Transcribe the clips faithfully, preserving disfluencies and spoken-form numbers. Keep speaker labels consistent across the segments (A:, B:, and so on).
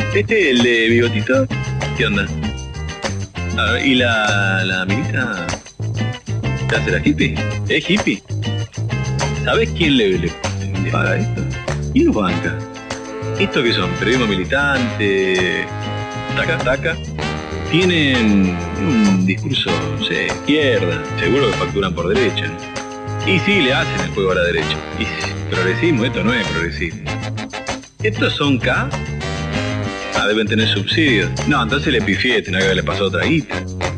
A: Este, el de bigotito, ¿qué onda? A ver, ¿y la, la minita? ¿Te hace la hippie? ¿Es hippie? ¿Sabés quién le, le, le paga esto? ¿Quién lo banca? ¿Esto qué son? ¿Periodismo militante? ¿Taca, taca? Tienen un discurso, no sé, izquierda, seguro que facturan por derecha. Y sí, le hacen el juego a la derecha. Y progresismo, esto no es progresismo. ¿Estos son K? Ah, deben tener subsidios. No, entonces le pifié, tenía que haberle pasado otra guita.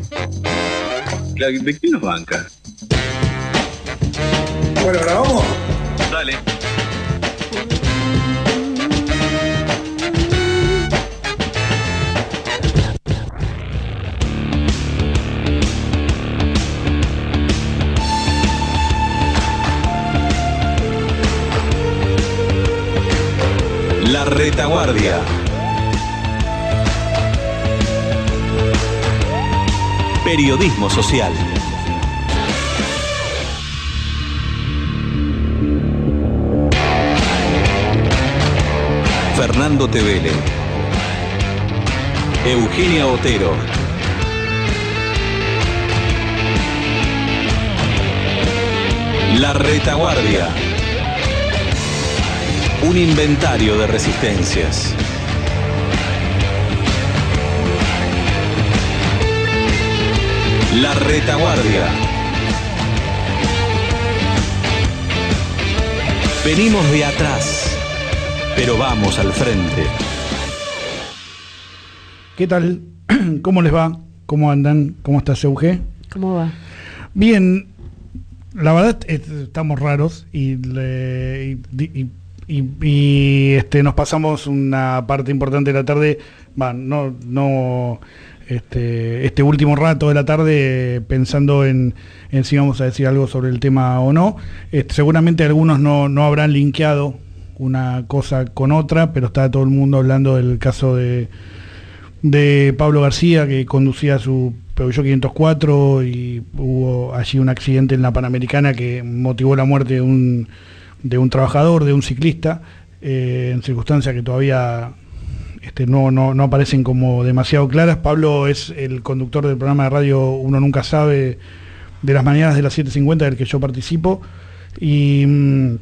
A: ¿De quién nos banca?
B: Bueno, ¿ahora vamos?
A: Dale.
C: La Retaguardia. Periodismo social. Fernando Tevele, Eugenia Otero, La Retaguardia. Un inventario de resistencias. La Retaguardia. Venimos de atrás, pero vamos al frente.
D: ¿Qué tal? ¿Cómo les va? ¿Cómo andan? ¿Cómo estás, Euge?
E: ¿Cómo va?
D: Bien, la verdad estamos raros y, le, y, y, y, y este, nos pasamos una parte importante de la tarde, bah, no, no este, este último rato de la tarde pensando en, en si vamos a decir algo sobre el tema o no. Este, seguramente algunos no, no habrán linkeado una cosa con otra, pero está todo el mundo hablando del caso de, de Pablo García, que conducía su Peugeot quinientos cuatro y hubo allí un accidente en la Panamericana que motivó la muerte de un, de un trabajador, de un ciclista, eh, en circunstancias que todavía este, no, no, no aparecen como demasiado claras. Pablo es el conductor del programa de radio Uno Nunca Sabe, de las mañanas de las siete cincuenta, del que yo participo, y mmm,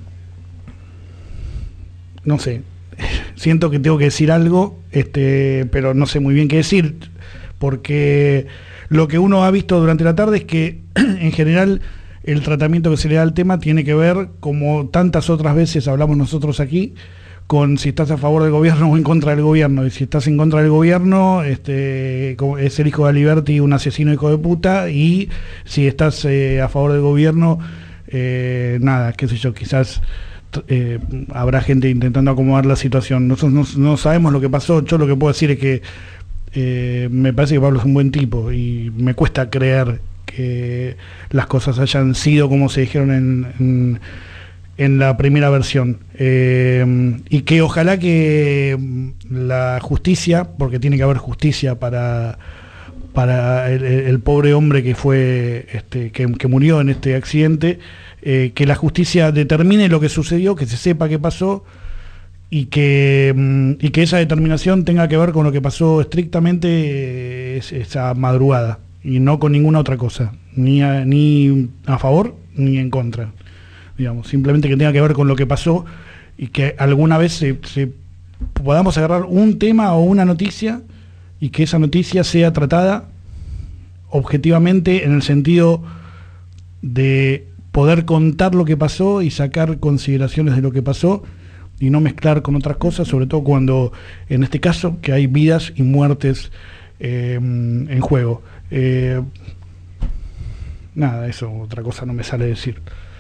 D: no sé, siento que tengo que decir algo, este, pero no sé muy bien qué decir, porque lo que uno ha visto durante la tarde es que en general el tratamiento que se le da al tema tiene que ver, como tantas otras veces hablamos nosotros aquí, con si estás a favor del gobierno o en contra del gobierno. Y si estás en contra del gobierno, este, es el hijo de Aliberti, un asesino hijo de puta, y si estás eh, a favor del gobierno, eh, nada, qué sé yo, quizás eh, habrá gente intentando acomodar la situación. Nosotros no, no sabemos lo que pasó. Yo lo que puedo decir es que eh, me parece que Pablo es un buen tipo y me cuesta creer que las cosas hayan sido como se dijeron en, en en la primera versión, eh, y que ojalá que la justicia, porque tiene que haber justicia para para el, el pobre hombre que fue este, que, que murió en este accidente, eh, que la justicia determine lo que sucedió, que se sepa qué pasó y que y que esa determinación tenga que ver con lo que pasó estrictamente eh, esa madrugada y no con ninguna otra cosa, ni a, ni a favor ni en contra. Digamos, simplemente que tenga que ver con lo que pasó y que alguna vez se, se podamos agarrar un tema o una noticia y que esa noticia sea tratada objetivamente en el sentido de poder contar lo que pasó y sacar consideraciones de lo que pasó y no mezclar con otras cosas, sobre todo cuando en este caso que hay vidas y muertes eh, en juego. Eh, nada, eso, otra cosa no me sale decir.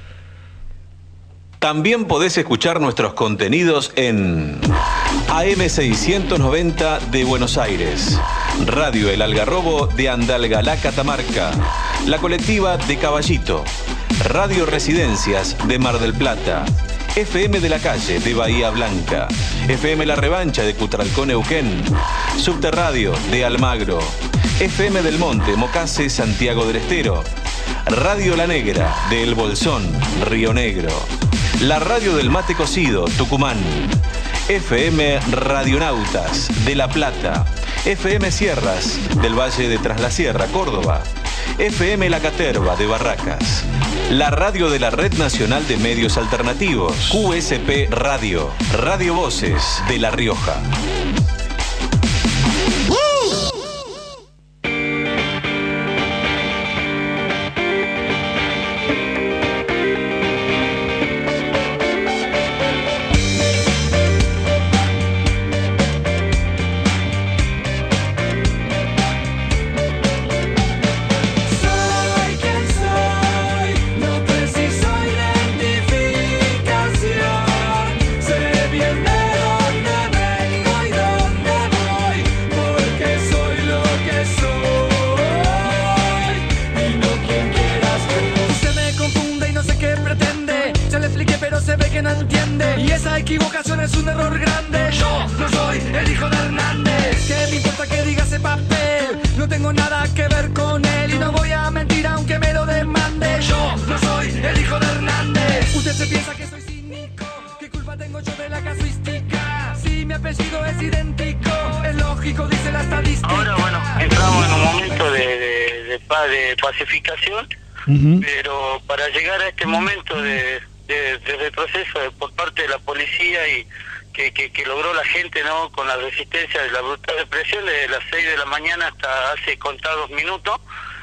C: También podés escuchar nuestros contenidos en A M seiscientos noventa de Buenos Aires, Radio El Algarrobo de Andalgalá, Catamarca, La Colectiva de Caballito, Radio Residencias de Mar del Plata, F M de la Calle de Bahía Blanca, F M La Revancha de Cutralcón, Neuquén, Subterradio de Almagro, F M del Monte, Mocase, Santiago del Estero, Radio La Negra de El Bolsón, Río Negro, la Radio del Mate Cocido, Tucumán, F M Radionautas de La Plata, F M Sierras del Valle de Tras la Sierra, Córdoba, F M La Caterva de Barracas, la radio de la Red Nacional de Medios Alternativos, Q S P Radio, Radio Voces de La Rioja.
B: Pacificación, uh-huh. Pero para llegar a este momento de, de, de retroceso de, por parte de la policía y que, que, que logró la gente, ¿no?, con la resistencia de la brutal represión desde las seis de la mañana hasta hace contados minutos,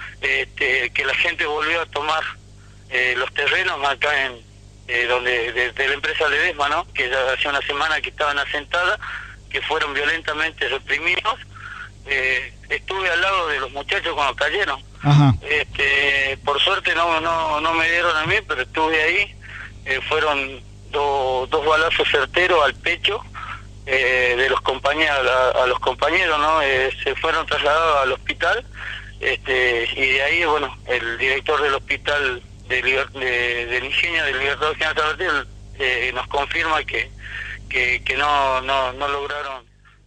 B: este, que la gente volvió a tomar eh, los terrenos acá en eh, donde de, de la empresa Ledesma, ¿no?, que ya hace una semana que estaban asentadas, que fueron violentamente reprimidos. Eh, estuve al lado de los muchachos cuando cayeron. Ajá. Este, por suerte no no no me dieron a mí, pero estuve ahí. Eh, fueron do, dos balazos certeros al pecho eh, de los compañeros a, a los compañeros, ¿no? Eh, se fueron trasladados al hospital. Este, y de ahí, bueno, el director del hospital de, de, del Ingenio del Libertador General San Martín eh, nos confirma que que, que no no no lograron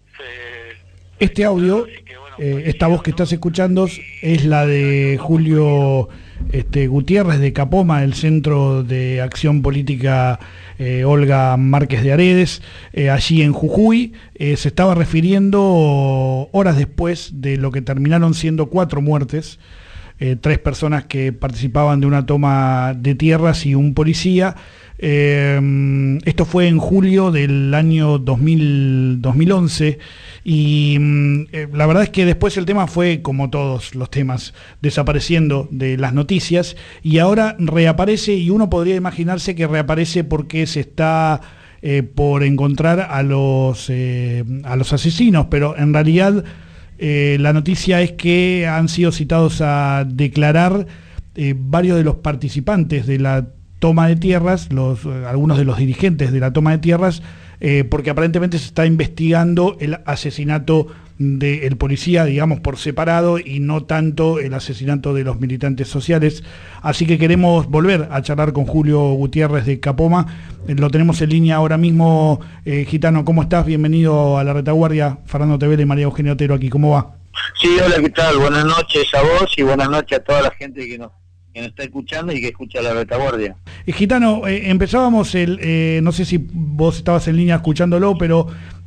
B: eh,
D: este audio, eh, esta voz que estás escuchando es la de Julio este, Gutiérrez de Capoma, del Centro de Acción Política eh, Olga Márquez de Aredes, eh, allí en Jujuy. Eh, se estaba refiriendo horas después de lo que terminaron siendo cuatro muertes, eh, tres personas que participaban de una toma de tierras y un policía. Eh, esto fue en julio del año dos mil, dos mil once y eh, la verdad es que después el tema fue, como todos los temas, desapareciendo de las noticias y ahora reaparece, y uno podría imaginarse que reaparece porque se está eh, por encontrar a los, eh, a los asesinos, pero en realidad eh, la noticia es que han sido citados a declarar eh, varios de los participantes de la toma de tierras, los, algunos de los dirigentes de la toma de tierras, eh, porque aparentemente se está investigando el asesinato del policía, digamos, por separado, y no tanto el asesinato de los militantes sociales. Así que queremos volver a charlar con Julio Gutiérrez de Capoma. Eh, lo tenemos en línea ahora mismo. Eh, Gitano, ¿cómo estás? Bienvenido a La Retaguardia. Fernando Tevele y María Eugenia Otero aquí. ¿Cómo va?
B: Sí, hola, ¿qué tal? Buenas noches a vos y buenas noches a toda la gente que nos que nos está escuchando y que escucha La Retaguardia.
D: Eh, Gitano, eh, empezábamos, el, eh, no sé si vos estabas en línea escuchándolo, pero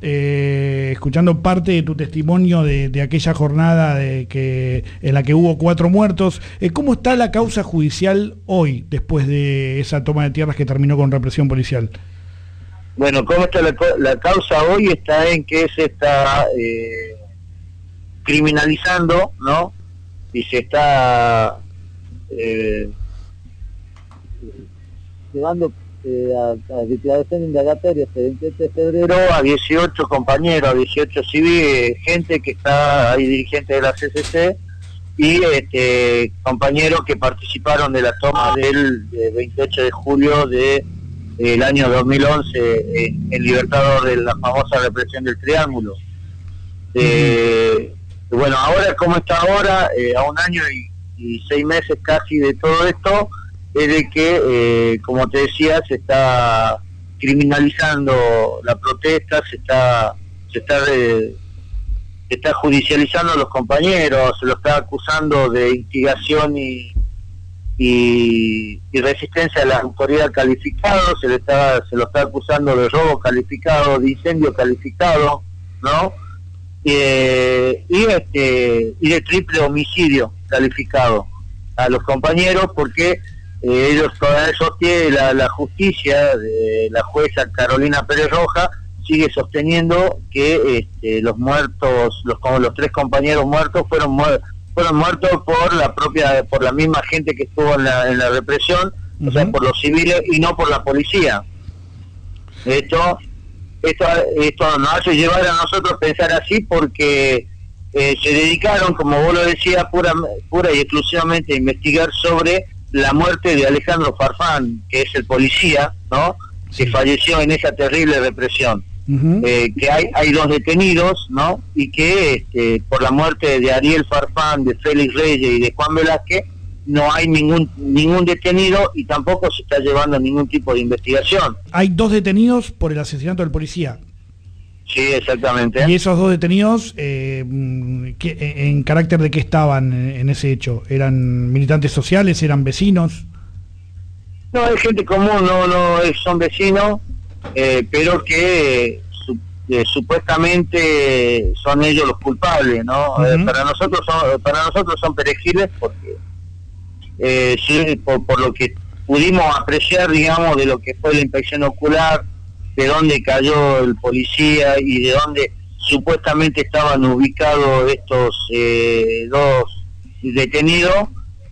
D: eh, escuchando parte de tu testimonio de, de aquella jornada de que en la que hubo cuatro muertos. Eh, ¿Cómo está la causa judicial hoy, después de esa toma de tierras que terminó con represión policial?
B: Bueno, ¿cómo está la, la causa hoy? Está en que se está eh, criminalizando, ¿no? Y se está Eh, llevando eh, a, a declaración indagatoria este veintiocho de febrero a dieciocho compañeros, a dieciocho civiles, gente que está ahí, dirigentes de la C C C, y este, compañeros que participaron de la toma del de veintiocho de julio de el año dos mil once en, en Libertador, de la famosa represión del Triángulo. Eh, uh-huh. Bueno, ahora, ¿cómo está ahora? Eh, a un año y y seis meses casi de todo esto, es de que, eh, como te decía, se está criminalizando la protesta, se está se está de, se está judicializando a los compañeros, se los está acusando de instigación y
E: y, y resistencia a la autoridad calificado, se le está, se lo está acusando de robo calificado, de incendio calificado, ¿no? Eh, y este y de triple homicidio calificado a los compañeros, porque eh, ellos todavía sostienen, la, la justicia de la jueza Carolina Pérez Roja sigue sosteniendo que este, los muertos, los como los tres compañeros muertos fueron muertos fueron muertos por la propia, por la misma gente que estuvo en la, en la represión, uh-huh. o sea, por los civiles y no por la policía. Esto esto esto nos hace llevar a nosotros pensar así, porque eh, se dedicaron, como vos lo decías, pura pura y exclusivamente a investigar sobre la muerte de Alejandro Farfán, que es el policía, ¿no? Sí. Que falleció en esa terrible represión. Uh-huh. eh, que hay hay dos detenidos, ¿no? Y que este, por la muerte de Ariel Farfán, de Félix Reyes y de Juan Velázquez no hay ningún ningún detenido y tampoco se está llevando ningún tipo de investigación.
D: Hay dos detenidos por el asesinato del policía.
E: Sí, exactamente.
D: Y esos dos detenidos, eh, ¿qué, ¿en carácter de qué estaban en ese hecho? ¿Eran militantes sociales? ¿Eran vecinos?
E: No, es gente común, no no son vecinos, eh, pero que su, eh, supuestamente son ellos los culpables, ¿no? Uh-huh. Eh, para nosotros son, para nosotros son perejiles porque eh, sí, por, por lo que pudimos apreciar, digamos, de lo que fue la inspección ocular, de dónde cayó el policía y de dónde supuestamente estaban ubicados estos eh, dos detenidos.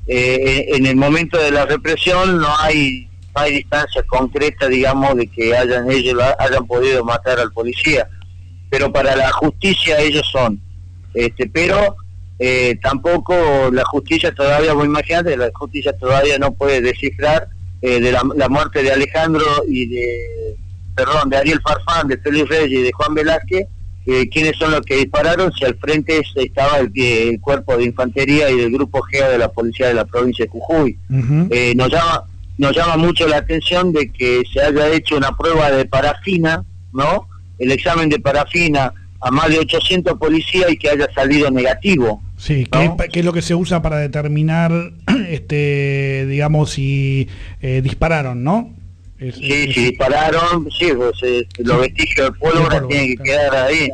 E: Eh, en el momento de la represión no hay no hay distancia concreta, digamos, de que hayan ellos hayan podido matar al policía, pero para la justicia ellos son, este, pero eh, tampoco la justicia todavía, vos imaginate, la justicia todavía no puede descifrar eh, de la, la muerte de Alejandro y de, perdón, de Ariel Farfán, de Félix Reyes y de Juan Velázquez, eh, quiénes son los que dispararon, si al frente estaba el, el cuerpo de infantería y del grupo G E A de la policía de la provincia de Jujuy. Uh-huh. eh, nos llama nos llama mucho la atención de que se haya hecho una prueba de parafina, ¿no? El examen de parafina a más de ochocientos policías y que haya salido negativo.
D: Sí, ¿no? que, que es lo que se usa para determinar, este, digamos, si eh, dispararon, ¿no? Es,
E: sí,
D: es,
E: si dispararon, sí, pues, eh, los sí, vestigios de pólvora tienen que quedar ahí.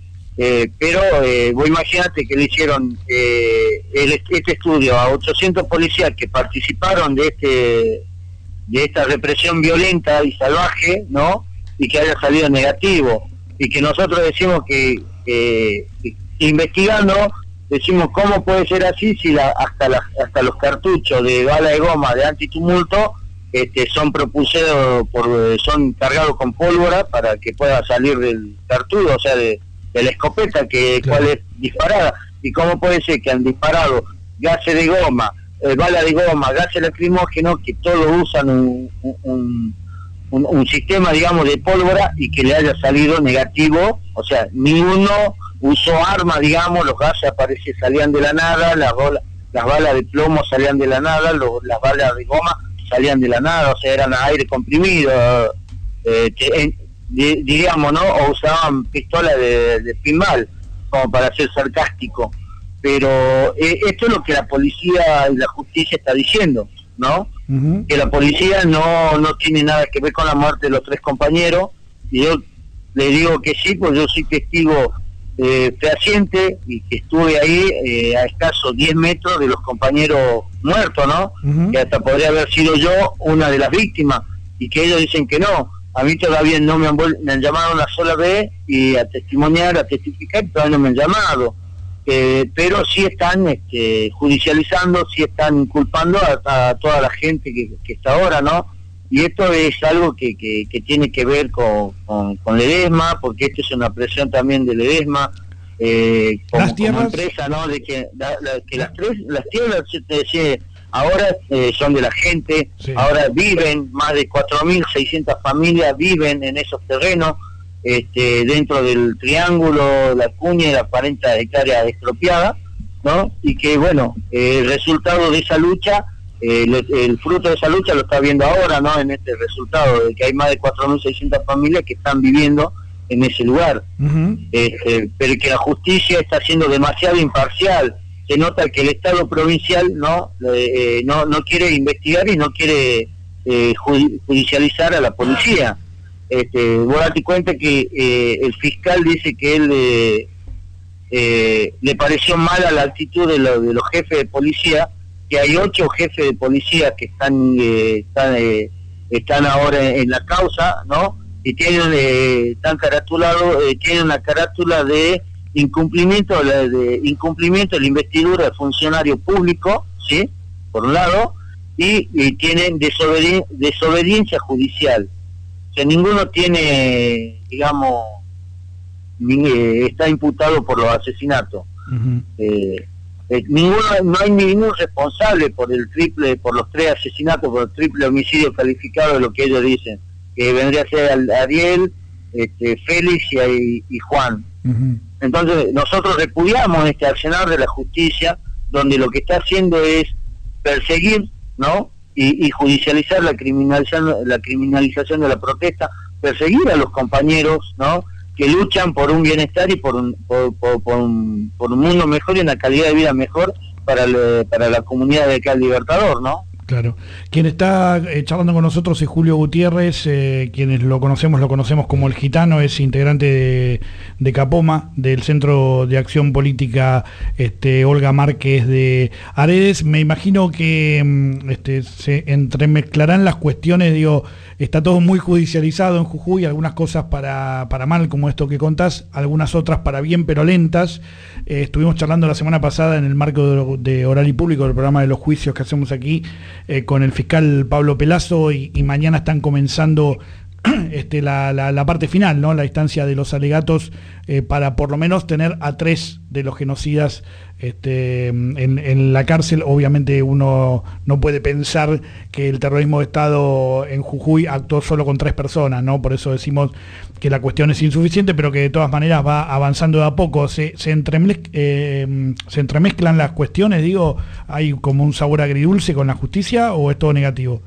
E: Eh, pero eh, vos imaginate que le hicieron eh, el, este estudio a ochocientos policías que participaron de este de esta represión violenta y salvaje, ¿no? Y que haya salido negativo. Y que nosotros decimos que, que, que investigando, decimos cómo puede ser así si la, hasta la, hasta los cartuchos de bala de goma de antitumulto este, son propulsados por, son cargados con pólvora para que pueda salir del cartucho, o sea, de, de la escopeta que claro. cual es disparada. Y cómo puede ser que han disparado gases de goma, eh, bala de goma, gases lacrimógenos, que todos usan un, un, un, un sistema, digamos, de pólvora y que le haya salido negativo, o sea, ninguno usó arma, digamos, los gases aparecían, salían de la nada, las, bolas, las balas de plomo salían de la nada, los, las balas de goma salían de la nada, o sea, eran a aire comprimido, eh, en, di, diríamos, ¿no? O usaban pistolas de, de pinball, como para ser sarcástico. Pero eh, esto es lo que la policía y la justicia está diciendo, ¿no? Uh-huh. Que la policía no no tiene nada que ver con la muerte de los tres compañeros, y yo le digo que sí, pues yo soy testigo eh, fehaciente y que estuve ahí eh, a escasos diez metros de los compañeros muertos, ¿no? Uh-huh. Que hasta podría haber sido yo una de las víctimas, y que ellos dicen que no. A mí todavía no me han, me han llamado una sola vez y a testimoniar, a testificar, todavía no me han llamado. Eh, pero sí están este, judicializando, sí están inculpando a, a toda la gente que, que está ahora, ¿no? Y esto es algo que, que, que tiene que ver con, con, con Ledesma, porque esto es una presión también de Ledesma, eh, como, como empresa, ¿no? De que, la, la, que las tres, las tierras eh, ahora eh, son de la gente, sí. Ahora viven, más de cuatro mil seiscientas familias viven en esos terrenos, Este, dentro del triángulo, la cuña y las cuarenta hectáreas expropiadas, ¿no? Y que, bueno, eh, el resultado de esa lucha, eh, el, el fruto de esa lucha lo está viendo ahora, ¿no? En este resultado, de que hay más de cuatro mil seiscientas familias que están viviendo en ese lugar. Uh-huh. este, pero que la justicia está siendo demasiado imparcial, se nota que el Estado provincial no eh, no, no quiere investigar y no quiere eh, judicializar a la policía. Este, vos date cuenta que eh, el fiscal dice que él eh, eh, le pareció mala la actitud de, lo, de los jefes de policía, que hay ocho jefes de policía que están eh, están, eh, están ahora en, en la causa, ¿no? Y tienen eh, están caratulados, eh, tienen una carátula de incumplimiento de, de incumplimiento de la investidura de funcionario público, ¿sí? Por un lado, y, y tienen desobedi desobediencia judicial. O sea, ninguno tiene, digamos, ni, eh, está imputado por los asesinatos. Uh-huh. eh, eh, ninguno, no hay ningún responsable por el triple, por los tres asesinatos, por el triple homicidio calificado de lo que ellos dicen, que vendría a ser Ariel, este, Félix y, y Juan. Uh-huh. Entonces nosotros repudiamos este accionar de la justicia, donde lo que está haciendo es perseguir, ¿no? Y, y judicializar la criminalización, la criminalización de la protesta, perseguir a los compañeros, ¿no? Que luchan por un bienestar y por un, por, por, por un, por un mundo mejor y una calidad de vida mejor para, el, para la comunidad de acá, el Libertador, ¿no?
D: Claro. Quien está eh, charlando con nosotros es Julio Gutiérrez, eh, quienes lo conocemos, lo conocemos como El Gitano, es integrante de, de Capoma, del Centro de Acción Política este, Olga Márquez de Aredes. Me imagino que este, se entremezclarán las cuestiones, digo, está todo muy judicializado en Jujuy, algunas cosas para, para mal, como esto que contás, algunas otras para bien, pero lentas. Eh, estuvimos charlando la semana pasada en el marco de, de Oral y Público, del programa de los juicios que hacemos aquí, Eh, con el fiscal Pablo Pelazo, y, y mañana están comenzando este, la, la, la parte final, ¿no? La instancia de los alegatos eh, para por lo menos tener a tres de los genocidas este, en, en la cárcel. Obviamente uno no puede pensar que el terrorismo de Estado en Jujuy actuó solo con tres personas, ¿no? Por eso decimos que la cuestión es insuficiente, pero que de todas maneras va avanzando de a poco. Se, se, entremez, eh, se entremezclan las cuestiones, digo, ¿hay como un sabor agridulce con la justicia o es todo negativo?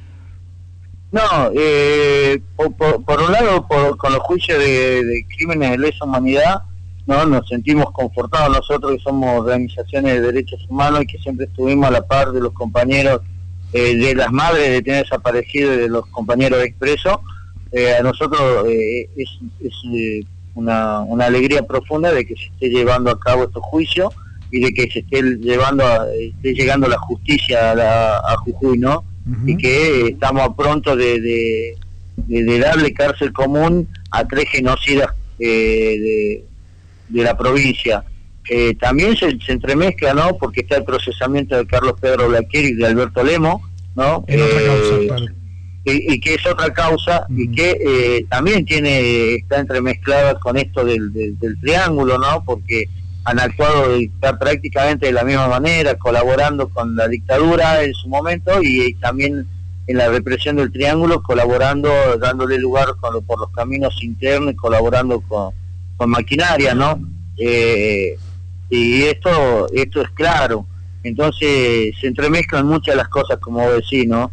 E: No, eh, por, por, por un lado, por, con los juicios de, de crímenes de lesa humanidad, no nos sentimos confortados nosotros, que somos organizaciones de derechos humanos y que siempre estuvimos a la par de los compañeros, eh, de las madres de tener desaparecido y de los compañeros de Expreso. Eh, a nosotros eh, es, es eh, una, una alegría profunda de que se esté llevando a cabo estos juicios y de que se esté llevando a, esté llegando la justicia a, la, a Jujuy, ¿no? Uh-huh. Y que estamos a pronto de, de, de, de darle cárcel común a tres genocidas eh, de, de la provincia. Eh, también se, se entremezcla, ¿no? Porque está el procesamiento de Carlos Pedro Blaquier y de Alberto Lemo, ¿no?
D: Es eh, otra causa, claro.
E: y, y que es otra causa, uh-huh. y que eh, también tiene está entremezclada con esto del, del, del triángulo, ¿no? Porque han actuado prácticamente de la misma manera, colaborando con la dictadura en su momento y, y también en la represión del triángulo, colaborando, dándole lugar con, por los caminos internos, colaborando con, con maquinaria, ¿no? Eh, y esto esto es claro. Entonces se entremezclan muchas las cosas, como vos decís, ¿no?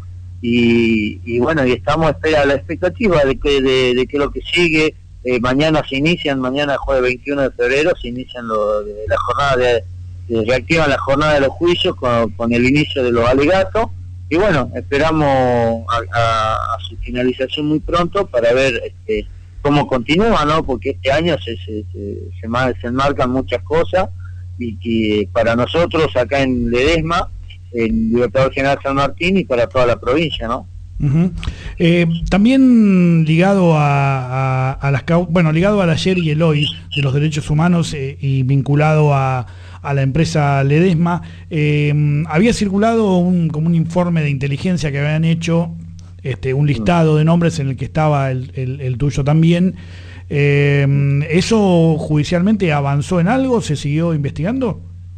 E: Y, y bueno, y estamos a la expectativa de que de, de que lo que sigue. Eh, mañana se inician, mañana jueves veintiuno de febrero, se inician lo, de, la jornada de, de reactivan la jornada de los juicios con, con el inicio de los alegatos, y bueno, esperamos a, a, a su finalización muy pronto para ver este, cómo continúa, ¿no? Porque este año se, se, se, se, se enmarcan muchas cosas, y que para nosotros acá en Ledesma, en Libertador General San Martín, y para toda la provincia, ¿no?
D: Uh-huh. Eh, también ligado a, a, a las bueno ligado al ayer y el hoy de los derechos humanos eh, y vinculado a, a la empresa Ledesma, eh, había circulado un, como un informe de inteligencia que habían hecho, este, un listado de nombres en el que estaba el, el, el tuyo también. Eh, ¿Eso judicialmente avanzó en algo? ¿Se siguió investigando?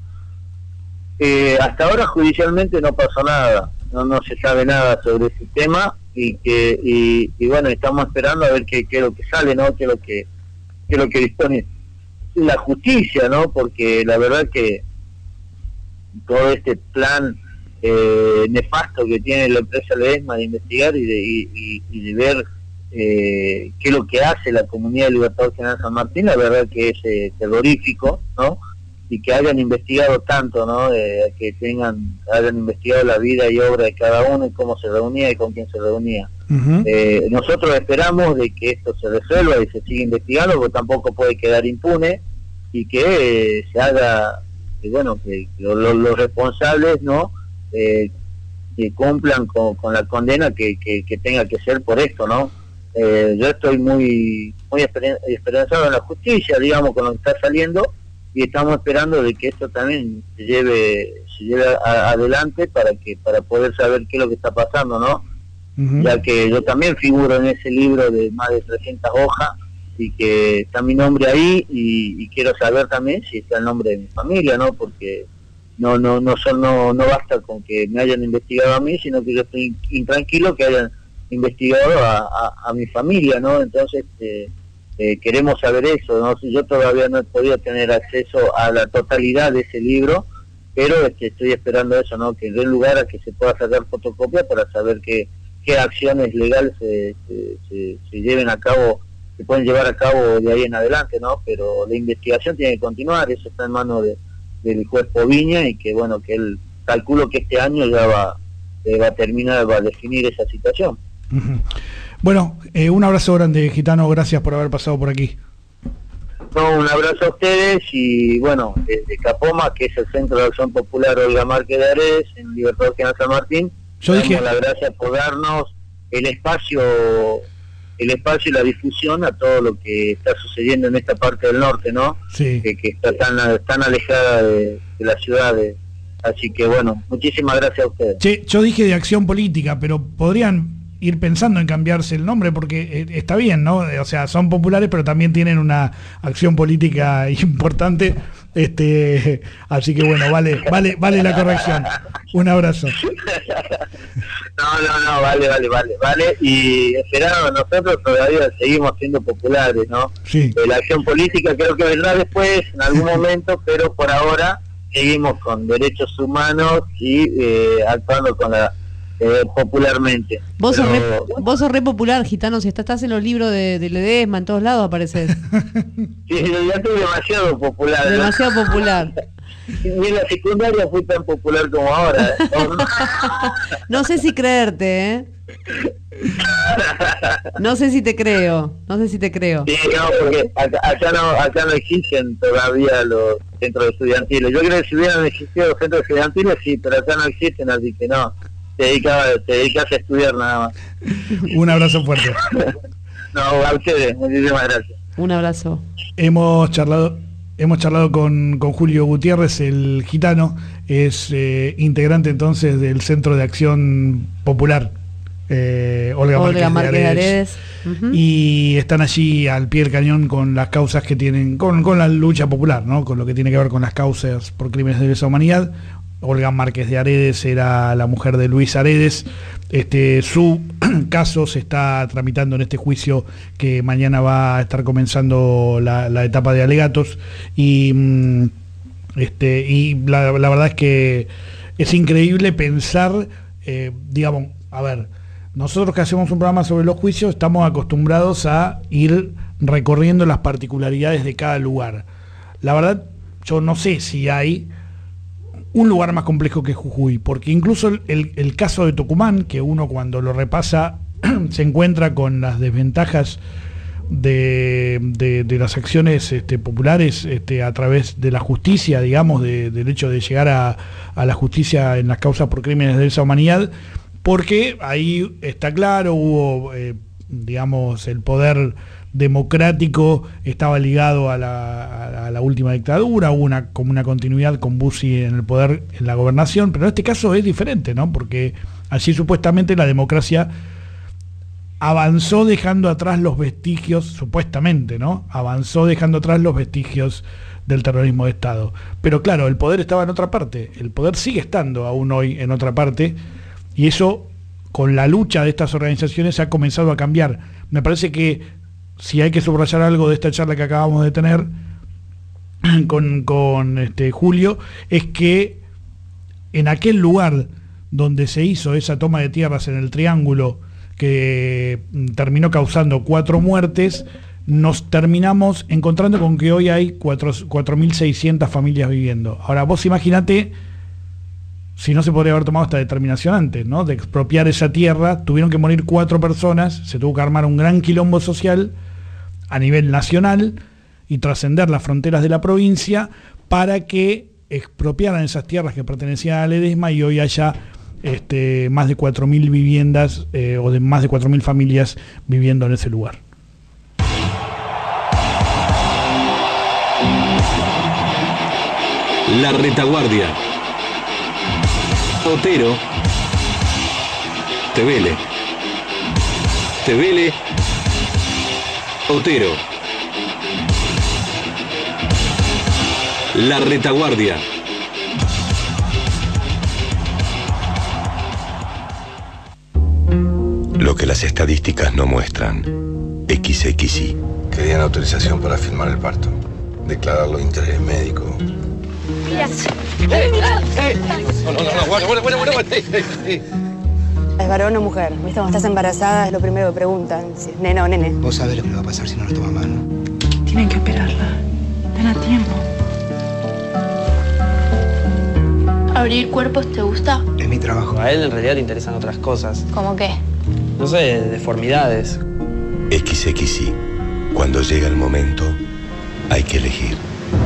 E: Eh, hasta ahora judicialmente no pasó nada. No, no se sabe nada sobre ese tema, y que y, y bueno, estamos esperando a ver qué, qué es lo que sale, ¿no? Qué es lo que qué es lo que dispone la justicia, ¿no? Porque la verdad que todo este plan eh, nefasto que tiene la empresa Ledesma de investigar y de, y, y, y de ver eh, qué es lo que hace la comunidad de Libertador General San Martín, la verdad que es eh, terrorífico, ¿no? y que hayan investigado tanto, ¿no? Eh, que tengan, hayan investigado la vida y obra de cada uno y cómo se reunía y con quién se reunía. Uh-huh. Eh, nosotros esperamos de que esto se resuelva y se siga investigando, porque tampoco puede quedar impune, y que eh, se haga, que, bueno, que, que los, los responsables, ¿no? Eh, que cumplan con, con la condena que, que, que tenga que ser por esto, ¿no? Eh, yo estoy muy muy esperen- esperanzado en la justicia, digamos, con lo que está saliendo, y estamos esperando de que esto también se lleve se lleve a, a, adelante para que para poder saber qué es lo que está pasando, ¿no? Uh-huh. Ya que yo también figuro en ese libro de más de trescientas hojas, y que está mi nombre ahí, y, y quiero saber también si está el nombre de mi familia, ¿no? Porque no no no son no no basta con que me hayan investigado a mí, sino que yo estoy intranquilo que hayan investigado a, a, a mi familia, ¿no? Entonces eh, eh, queremos saber eso, ¿no? Yo todavía no he podido tener acceso a la totalidad de ese libro, pero este, estoy esperando eso, ¿no? Que dé lugar a que se pueda sacar fotocopia para saber qué qué acciones legales se, se, se, se lleven a cabo, se pueden llevar a cabo de ahí en adelante, ¿no? Pero la investigación tiene que continuar, eso está en manos de, del juez Poviña, y que, bueno, que él calculo que este año ya va, eh, va a terminar, va a definir esa situación.
D: Uh-huh. Bueno, eh, un abrazo grande, Gitano, gracias por haber pasado por aquí.
E: No, un abrazo a ustedes, y bueno, desde Capoma, que es el Centro de Acción Popular Olga Márquez de Aredes, en Libertador General San Martín,
D: yo dije
E: las gracias por darnos el espacio el espacio y la difusión a todo lo que está sucediendo en esta parte del norte, ¿no?
D: Sí.
E: Que, que está tan, tan alejada de, de la ciudad, de, así que bueno, muchísimas gracias a ustedes.
D: Che, yo dije de acción política, pero podrían ir pensando en cambiarse el nombre, porque eh, está bien, ¿no? O sea, son populares, pero también tienen una acción política importante, este, así que bueno, vale, vale, vale la corrección. Un abrazo.
E: No, no, no, vale, vale, vale, vale, y esperamos, nosotros todavía seguimos siendo populares, ¿no?
D: Sí.
E: Eh, la acción política creo que vendrá después, en algún momento, pero por ahora seguimos con derechos humanos y eh, actuando con la eh, popularmente.
F: Vos,
E: pero...
F: sos re, vos sos re popular, Gitano, si estás en los libros de, de Ledesma, en todos lados apareces.
E: Sí, ya estoy demasiado popular.
F: Demasiado
E: ¿no?
F: popular.
E: Ni en la secundaria fui tan popular como ahora.
F: No sé si creerte, ¿eh? No sé si te creo, no sé si te creo.
E: Sí, no, porque acá, acá no acá no existen todavía los centros estudiantiles. Yo creo que si hubieran existido los centros estudiantiles, sí, pero acá no existen, así que no. Te dedicas, te dedicas a estudiar nada más.
D: Un abrazo fuerte.
E: No, a ustedes, muchísimas gracias.
F: Un abrazo.
D: Hemos charlado... Hemos charlado con, con Julio Gutiérrez, el gitano, es eh, integrante entonces del Centro de Acción Popular, eh, Olga,
F: Olga
D: Márquez de Aredes,
F: de Aredes. Uh-huh.
D: Y están allí al pie del cañón con las causas que tienen, con, con la lucha popular, ¿no? Con lo que tiene que ver con las causas por crímenes de lesa humanidad. Olga Márquez de Aredes era la mujer de Luis Aredes. Este, su caso se está tramitando en este juicio que mañana va a estar comenzando la, la etapa de alegatos, y, este, y la, la verdad es que es increíble pensar, eh, digamos, a ver, nosotros que hacemos un programa sobre los juicios estamos acostumbrados a ir recorriendo las particularidades de cada lugar. La verdad, yo no sé si hay un lugar más complejo que Jujuy, porque incluso el, el, el caso de Tucumán, que uno cuando lo repasa se encuentra con las desventajas de, de, de las acciones este, populares este, a través de la justicia, digamos, de, del hecho de llegar a, a la justicia en las causas por crímenes de lesa humanidad, porque ahí está claro, hubo, eh, digamos, el poder democrático estaba ligado a la, a la última dictadura, hubo una, como una continuidad con Bussi en el poder, en la gobernación, pero en este caso es diferente, ¿no? Porque allí supuestamente la democracia avanzó dejando atrás los vestigios, supuestamente, ¿no? Avanzó dejando atrás los vestigios del terrorismo de Estado. Pero claro, el poder estaba en otra parte, el poder sigue estando aún hoy en otra parte, y eso, con la lucha de estas organizaciones, ha comenzado a cambiar. Me parece que si hay que subrayar algo de esta charla que acabamos de tener con, con este Julio, es que en aquel lugar donde se hizo esa toma de tierras en el Triángulo, que terminó causando cuatro muertes, nos terminamos encontrando con que hoy hay cuatro mil seiscientas familias viviendo. Ahora, vos imaginate si no se podría haber tomado esta determinación antes, ¿no? De expropiar esa tierra, tuvieron que morir cuatro personas, se tuvo que armar un gran quilombo social a nivel nacional y trascender las fronteras de la provincia para que expropiaran esas tierras que pertenecían a Ledesma y hoy haya este, más de cuatro mil viviendas eh, o de más de cuatro mil familias viviendo en ese lugar.
C: La retaguardia. Otero. Tevele. Tevele. Otero. La retaguardia.
G: Lo que las estadísticas no muestran. equis equis y.
H: Querían autorización para filmar el parto. Declararlo de interés médico.
I: Mira.
J: ¡Eh! ¡Eh! No, no, no, bueno, bueno, bueno, bueno, eh,
I: ¿Es varón o mujer? ¿Viste? Cuando estás embarazada es lo primero que preguntan, si es nena o nene.
K: Vos sabés lo que le va a pasar si no lo toma mano.
L: Tienen que operarla. Están a tiempo.
M: ¿Abrir cuerpos te gusta?
K: Es mi trabajo.
N: A él en realidad le interesan otras cosas.
M: ¿Cómo qué?
N: No sé, deformidades.
G: equis equis y. Cuando llega el momento, hay que elegir.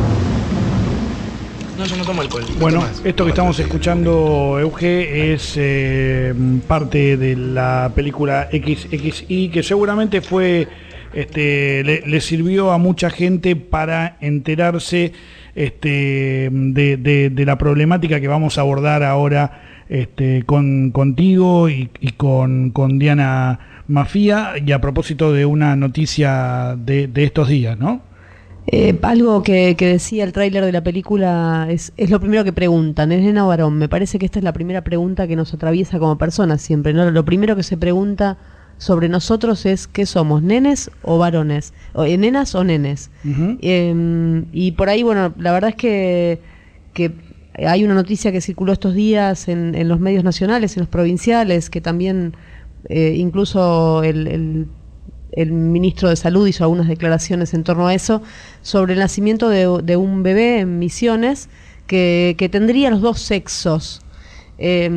N: No, yo no tomo alcohol.
D: Bueno, esto que estamos escuchando, Euge, es eh, parte de la película equis equis y, que seguramente fue, este, le, le sirvió a mucha gente para enterarse este, de, de, de la problemática que vamos a abordar ahora este, con, contigo y, y con, con Diana Mafía, y a propósito de una noticia de, de estos días, ¿no?
F: Eh, algo que, que decía el tráiler de la película es, es lo primero que preguntan, ¿es nena o varón? Me parece que esta es la primera pregunta que nos atraviesa como personas siempre, ¿no? Lo primero que se pregunta sobre nosotros es ¿qué somos? ¿Nenes o varones? O, eh, ¿nenas o nenes? Uh-huh. Eh, y por ahí, bueno, la verdad es que, que hay una noticia que circuló estos días en, en los medios nacionales, en los provinciales, que también eh, incluso el... el el ministro de Salud hizo algunas declaraciones en torno a eso, sobre el nacimiento de, de un bebé en Misiones que, que tendría los dos sexos. Eh,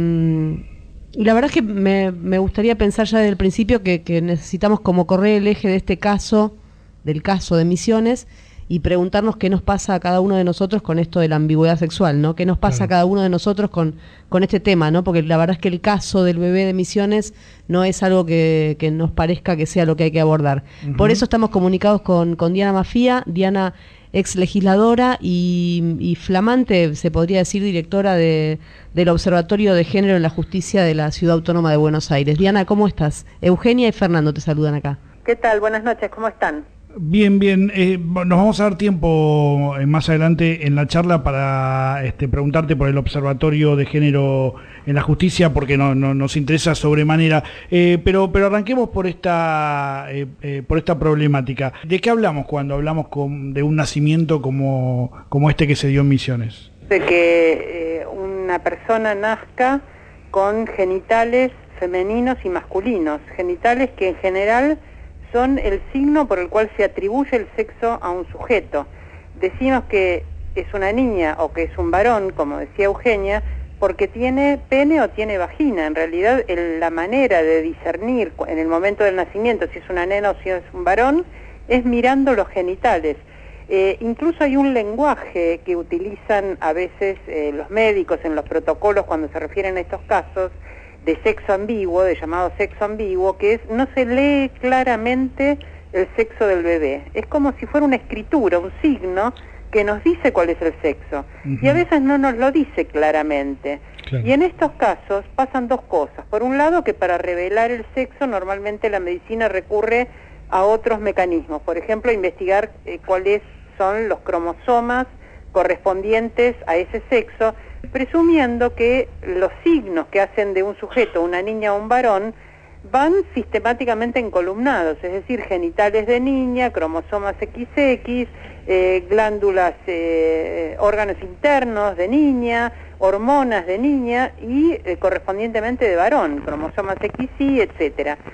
F: y la verdad es que me, me gustaría pensar ya desde el principio que, que necesitamos como correr el eje de este caso, del caso de Misiones, y preguntarnos qué nos pasa a cada uno de nosotros con esto de la ambigüedad sexual, ¿no? ¿Qué nos pasa claro. a cada uno de nosotros con, con este tema, ¿no? Porque la verdad es que el caso del bebé de Misiones no es algo que, que nos parezca que sea lo que hay que abordar. Uh-huh. Por eso estamos comunicados con, con Diana Mafía, Diana ex legisladora y, y flamante, se podría decir, directora de, del Observatorio de Género en la Justicia de la Ciudad Autónoma de Buenos Aires. Diana, ¿cómo estás? Eugenia y Fernando te saludan acá.
O: ¿Qué tal? Buenas noches, ¿cómo están?
D: Bien, bien. Eh, nos vamos a dar tiempo eh, más adelante en la charla para este, preguntarte por el Observatorio de Género en la Justicia, porque no, no, nos interesa sobremanera. Eh, pero, pero arranquemos por esta, eh, eh, por esta problemática. ¿De qué hablamos cuando hablamos con, de un nacimiento como, como este que se dio en Misiones?
O: De que eh, una persona nazca con genitales femeninos y masculinos. Genitales que en general son el signo por el cual se atribuye el sexo a un sujeto. Decimos que es una niña o que es un varón, como decía Eugenia, porque tiene pene o tiene vagina. En realidad, el, la manera de discernir en el momento del nacimiento si es una nena o si es un varón es mirando los genitales. Eh, incluso hay un lenguaje que utilizan a veces eh, los médicos en los protocolos cuando se refieren a estos casos, de sexo ambiguo, de llamado sexo ambiguo, que es no se lee claramente el sexo del bebé. Es como si fuera una escritura, un signo que nos dice cuál es el sexo. Uh-huh. Y a veces no nos lo dice claramente. Claro. Y en estos casos pasan dos cosas. Por un lado, que para revelar el sexo normalmente la medicina recurre a otros mecanismos. Por ejemplo, investigar eh, cuáles son los cromosomas correspondientes a ese sexo, presumiendo que los signos que hacen de un sujeto una niña o un varón van sistemáticamente encolumnados, es decir, genitales de niña, cromosomas equis equis, eh, glándulas, eh, órganos internos de niña, hormonas de niña y eh, correspondientemente de varón, cromosomas equis y, etcétera.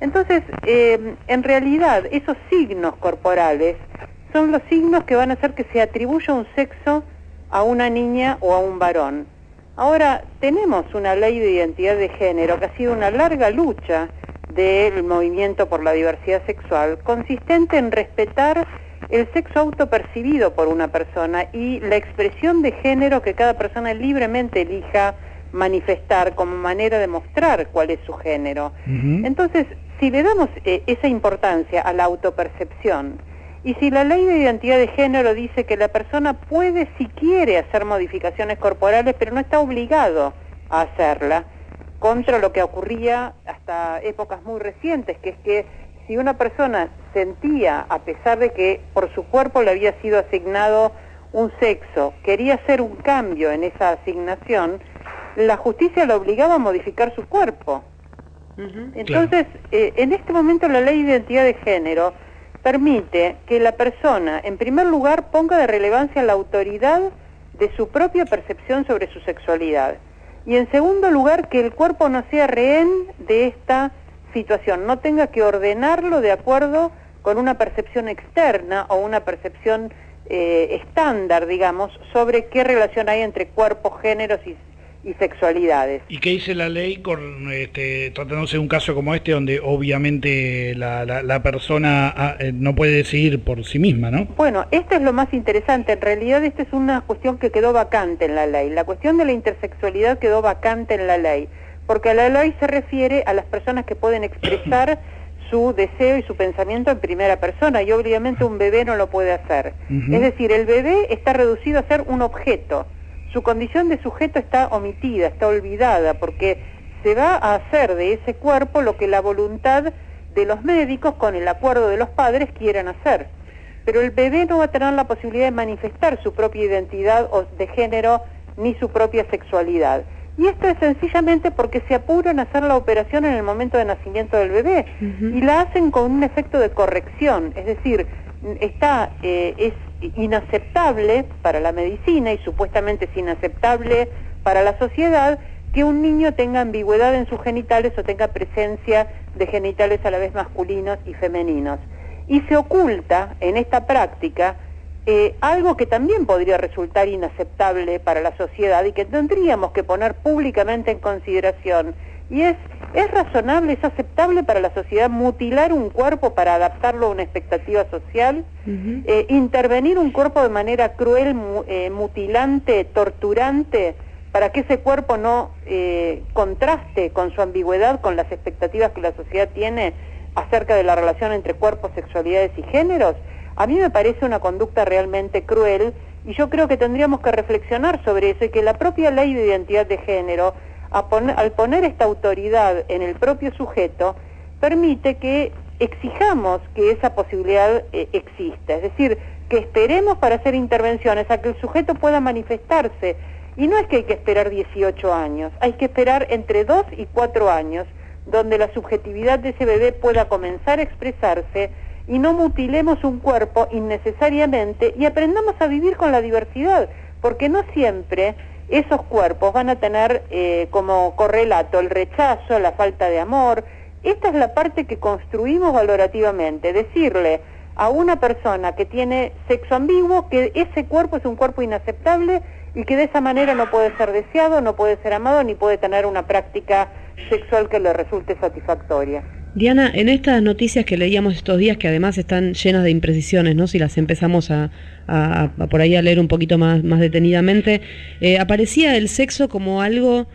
O: Entonces, eh, en realidad, esos signos corporales son los signos que van a hacer que se atribuya un sexo a una niña o a un varón. Ahora, tenemos una ley de identidad de género que ha sido una larga lucha del movimiento por la diversidad sexual, consistente en respetar el sexo autopercibido por una persona y la expresión de género que cada persona libremente elija manifestar como manera de mostrar cuál es su género. Uh-huh. Entonces, si le damos eh, esa importancia a la autopercepción, y si la ley de identidad de género dice que la persona puede, si quiere, hacer modificaciones corporales, pero no está obligado a hacerla, contra lo que ocurría hasta épocas muy recientes, que es que si una persona sentía, a pesar de que por su cuerpo le había sido asignado un sexo, quería hacer un cambio en esa asignación, la justicia la obligaba a modificar su cuerpo. Uh-huh. Entonces, claro. eh, en este momento la ley de identidad de género permite que la persona, en primer lugar, ponga de relevancia la autoridad de su propia percepción sobre su sexualidad. Y en segundo lugar, que el cuerpo no sea rehén de esta situación, no tenga que ordenarlo de acuerdo con una percepción externa o una percepción eh, estándar, digamos, sobre qué relación hay entre cuerpos, géneros y y sexualidades.
D: ¿Y qué dice la ley con este, tratándose de un caso como este, donde obviamente la, la, la persona ah, eh, no puede decidir por sí misma, ¿no?
O: Bueno, esto es lo más interesante. En realidad esta es una cuestión que quedó vacante en la ley. La cuestión de la intersexualidad quedó vacante en la ley, porque la ley se refiere a las personas que pueden expresar su deseo y su pensamiento en primera persona, y obviamente un bebé no lo puede hacer. Uh-huh. Es decir, el bebé está reducido a ser un objeto. Su condición de sujeto está omitida, está olvidada, porque se va a hacer de ese cuerpo lo que la voluntad de los médicos, con el acuerdo de los padres, quieran hacer. Pero el bebé no va a tener la posibilidad de manifestar su propia identidad de género ni su propia sexualidad. Y esto es sencillamente porque se apuran a hacer la operación en el momento de nacimiento del bebé, uh-huh. y la hacen con un efecto de corrección, es decir, está eh, es inaceptable para la medicina y supuestamente es inaceptable para la sociedad que un niño tenga ambigüedad en sus genitales o tenga presencia de genitales a la vez masculinos y femeninos. Y se oculta en esta práctica eh, algo que también podría resultar inaceptable para la sociedad y que tendríamos que poner públicamente en consideración, y es, ¿es razonable, es aceptable para la sociedad mutilar un cuerpo para adaptarlo a una expectativa social? Uh-huh. Eh, intervenir un cuerpo de manera cruel, mu, eh, mutilante, torturante, para que ese cuerpo no eh, contraste con su ambigüedad, con las expectativas que la sociedad tiene acerca de la relación entre cuerpos, sexualidades y géneros? A mí me parece una conducta realmente cruel, y yo creo que tendríamos que reflexionar sobre eso, y que la propia ley de identidad de género, A poner, al poner esta autoridad en el propio sujeto, permite que exijamos que esa posibilidad eh, exista, es decir, que esperemos para hacer intervenciones a que el sujeto pueda manifestarse, y no es que hay que esperar dieciocho años, hay que esperar entre dos y cuatro años, donde la subjetividad de ese bebé pueda comenzar a expresarse, y no mutilemos un cuerpo innecesariamente, y aprendamos a vivir con la diversidad, porque no siempre esos cuerpos van a tener eh, como correlato el rechazo, la falta de amor. Esta es la parte que construimos valorativamente, decirle a una persona que tiene sexo ambiguo que ese cuerpo es un cuerpo inaceptable y que de esa manera no puede ser deseado, no puede ser amado, ni puede tener una práctica sexual que le resulte satisfactoria.
F: Diana, en estas noticias que leíamos estos días, que además están llenas de imprecisiones, ¿no? Si las empezamos a, a, a por ahí a leer un poquito más, más detenidamente, eh, aparecía el sexo como algo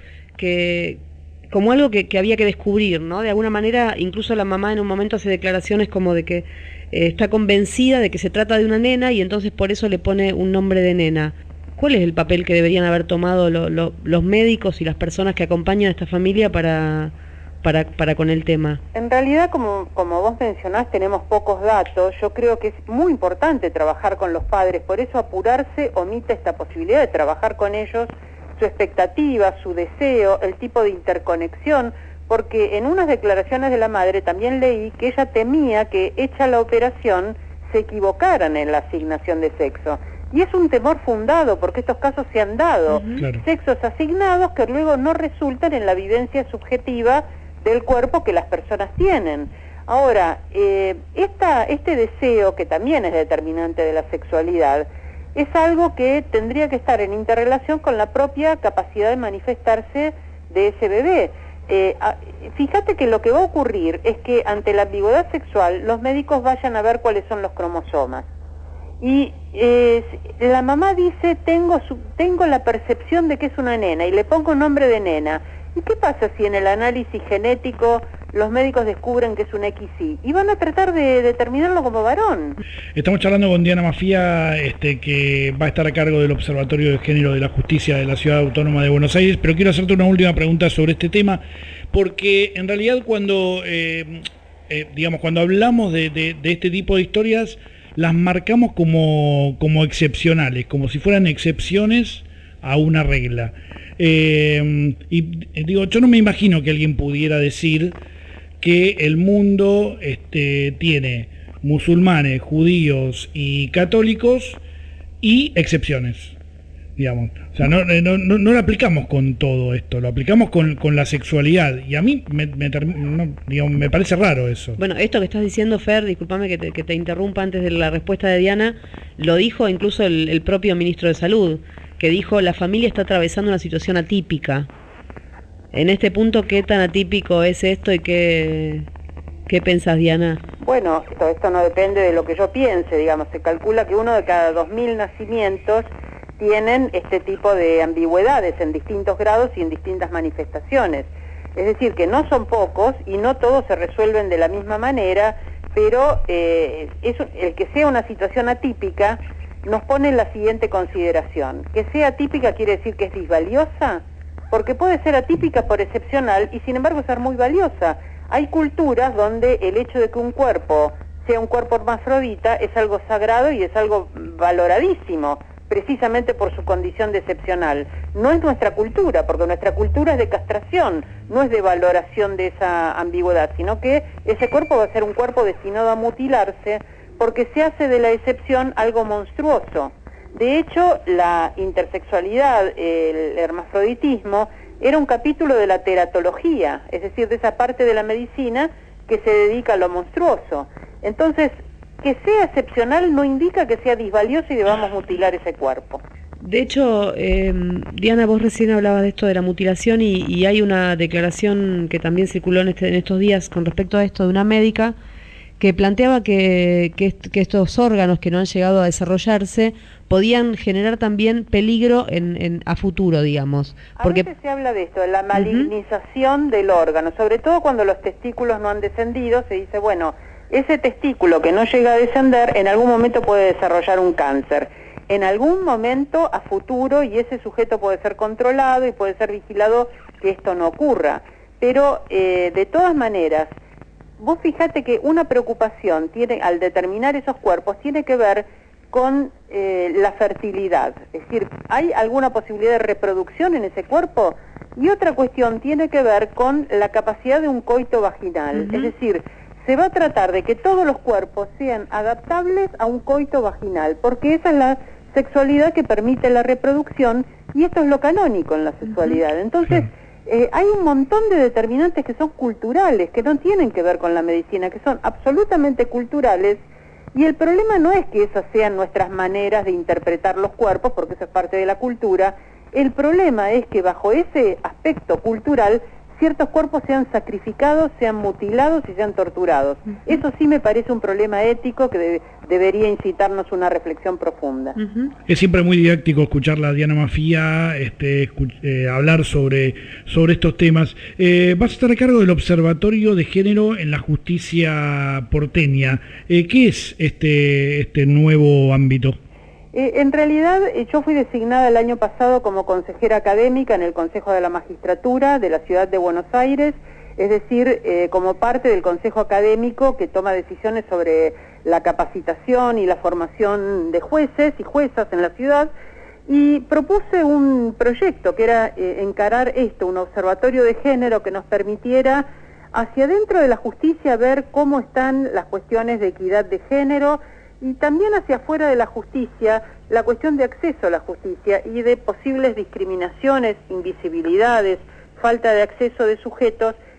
F: que como algo que, que había que descubrir, ¿no? De alguna manera, incluso la mamá en un momento hace declaraciones como de que eh, está convencida de que se trata de una nena y entonces por eso le pone un nombre de nena. ¿Cuál es el papel que deberían haber tomado lo, lo, los médicos y las personas que acompañan a esta familia para... Para, para con el tema?
O: En realidad, como, como vos mencionás, tenemos pocos datos. Yo creo que es muy importante trabajar con los padres, por eso apurarse omite esta posibilidad de trabajar con ellos, su expectativa, su deseo, el tipo de interconexión, porque en unas declaraciones de la madre también leí que ella temía que, hecha la operación, se equivocaran en la asignación de sexo. Y es un temor fundado, porque estos casos se han dado, uh-huh. Claro. Sexos asignados que luego no resultan en la vivencia subjetiva del cuerpo que las personas tienen. Ahora, eh, esta, este deseo, que también es determinante de la sexualidad, es algo que tendría que estar en interrelación con la propia capacidad de manifestarse de ese bebé. Eh, fíjate que lo que va a ocurrir es que ante la ambigüedad sexual los médicos vayan a ver cuáles son los cromosomas. Y eh, la mamá dice, tengo, su, tengo la percepción de que es una nena, y le pongo nombre de nena. ¿Y qué pasa si en el análisis genético los médicos descubren que es un equis i? Y van a tratar de determinarlo como varón.
D: Estamos charlando con Diana Mafía, este, que va a estar a cargo del Observatorio de Género de la Justicia de la Ciudad Autónoma de Buenos Aires, pero quiero hacerte una última pregunta sobre este tema, porque en realidad cuando, eh, eh, digamos, cuando hablamos de, de, de este tipo de historias, las marcamos como, como excepcionales, como si fueran excepciones a una regla. Eh, y digo, yo no me imagino que alguien pudiera decir que el mundo este, tiene musulmanes, judíos y católicos y excepciones, digamos. O sea, no, no, no, no lo aplicamos con todo esto, lo aplicamos con, con la sexualidad, y a mí me, me, no, digamos, me parece raro eso.
F: Bueno, esto que estás diciendo, Fer, discúlpame que te, que te interrumpa antes de la respuesta de Diana, lo dijo incluso el, el propio ministro de Salud, que dijo, la familia está atravesando una situación atípica. En este punto, ¿qué tan atípico es esto y qué, qué pensás, Diana?
O: Bueno, esto, esto no depende de lo que yo piense, digamos. Se calcula que uno de cada dos mil nacimientos tienen este tipo de ambigüedades en distintos grados y en distintas manifestaciones. Es decir, que no son pocos y no todos se resuelven de la misma manera, pero eh, eso, el que sea una situación atípica nos pone en la siguiente consideración. Que sea atípica quiere decir que es disvaliosa, porque puede ser atípica por excepcional y sin embargo ser muy valiosa. Hay culturas donde el hecho de que un cuerpo sea un cuerpo hermafrodita es algo sagrado y es algo valoradísimo, precisamente por su condición de excepcional. No es nuestra cultura, porque nuestra cultura es de castración, no es de valoración de esa ambigüedad, sino que ese cuerpo va a ser un cuerpo destinado a mutilarse, porque se hace de la excepción algo monstruoso. De hecho, la intersexualidad, el hermafroditismo, era un capítulo de la teratología, es decir, de esa parte de la medicina que se dedica a lo monstruoso. Entonces, que sea excepcional no indica que sea disvalioso y debamos mutilar ese cuerpo.
F: De hecho, eh, Diana, vos recién hablabas de esto de la mutilación y, y hay una declaración que también circuló en, este, en estos días con respecto a esto de una médica que planteaba que, que, que estos órganos que no han llegado a desarrollarse podían generar también peligro en, en, a futuro, digamos. Porque... A veces
O: se habla de esto, de la malignización uh-huh. del órgano, sobre todo cuando los testículos no han descendido, se dice, bueno, ese testículo que no llega a descender en algún momento puede desarrollar un cáncer. En algún momento a futuro, y ese sujeto puede ser controlado y puede ser vigilado que esto no ocurra. Pero eh, de todas maneras, vos fíjate que una preocupación tiene, al determinar esos cuerpos, tiene que ver con eh, la fertilidad. Es decir, ¿hay alguna posibilidad de reproducción en ese cuerpo? Y otra cuestión tiene que ver con la capacidad de un coito vaginal. Uh-huh. Es decir, se va a tratar de que todos los cuerpos sean adaptables a un coito vaginal, porque esa es la sexualidad que permite la reproducción, y esto es lo canónico en la sexualidad. Uh-huh. Entonces, Eh, hay un montón de determinantes que son culturales, que no tienen que ver con la medicina, que son absolutamente culturales, y el problema no es que esas sean nuestras maneras de interpretar los cuerpos, porque eso es parte de la cultura. El problema es que bajo ese aspecto cultural ciertos cuerpos sean sacrificados, sean mutilados y sean torturados. Uh-huh. Eso sí me parece un problema ético que de, debería incitarnos una reflexión profunda.
D: Uh-huh. Es siempre muy didáctico escucharla a Diana Mafía este, escuch eh, hablar sobre, sobre estos temas. Eh, vas a estar a cargo del Observatorio de Género en la Justicia porteña. Eh, ¿Qué es este, este nuevo ámbito?
O: Eh, en realidad, eh, yo fui designada el año pasado como consejera académica en el Consejo de la Magistratura de la Ciudad de Buenos Aires, es decir, eh, como parte del Consejo Académico que toma decisiones sobre la capacitación y la formación de jueces y juezas en la ciudad, y propuse un proyecto que era eh, encarar esto, un observatorio de género que nos permitiera hacia dentro de la justicia ver cómo están las cuestiones de equidad de género, y también hacia afuera de la justicia, la cuestión de acceso a la justicia y de posibles discriminaciones, invisibilidades, falta de acceso de sujetos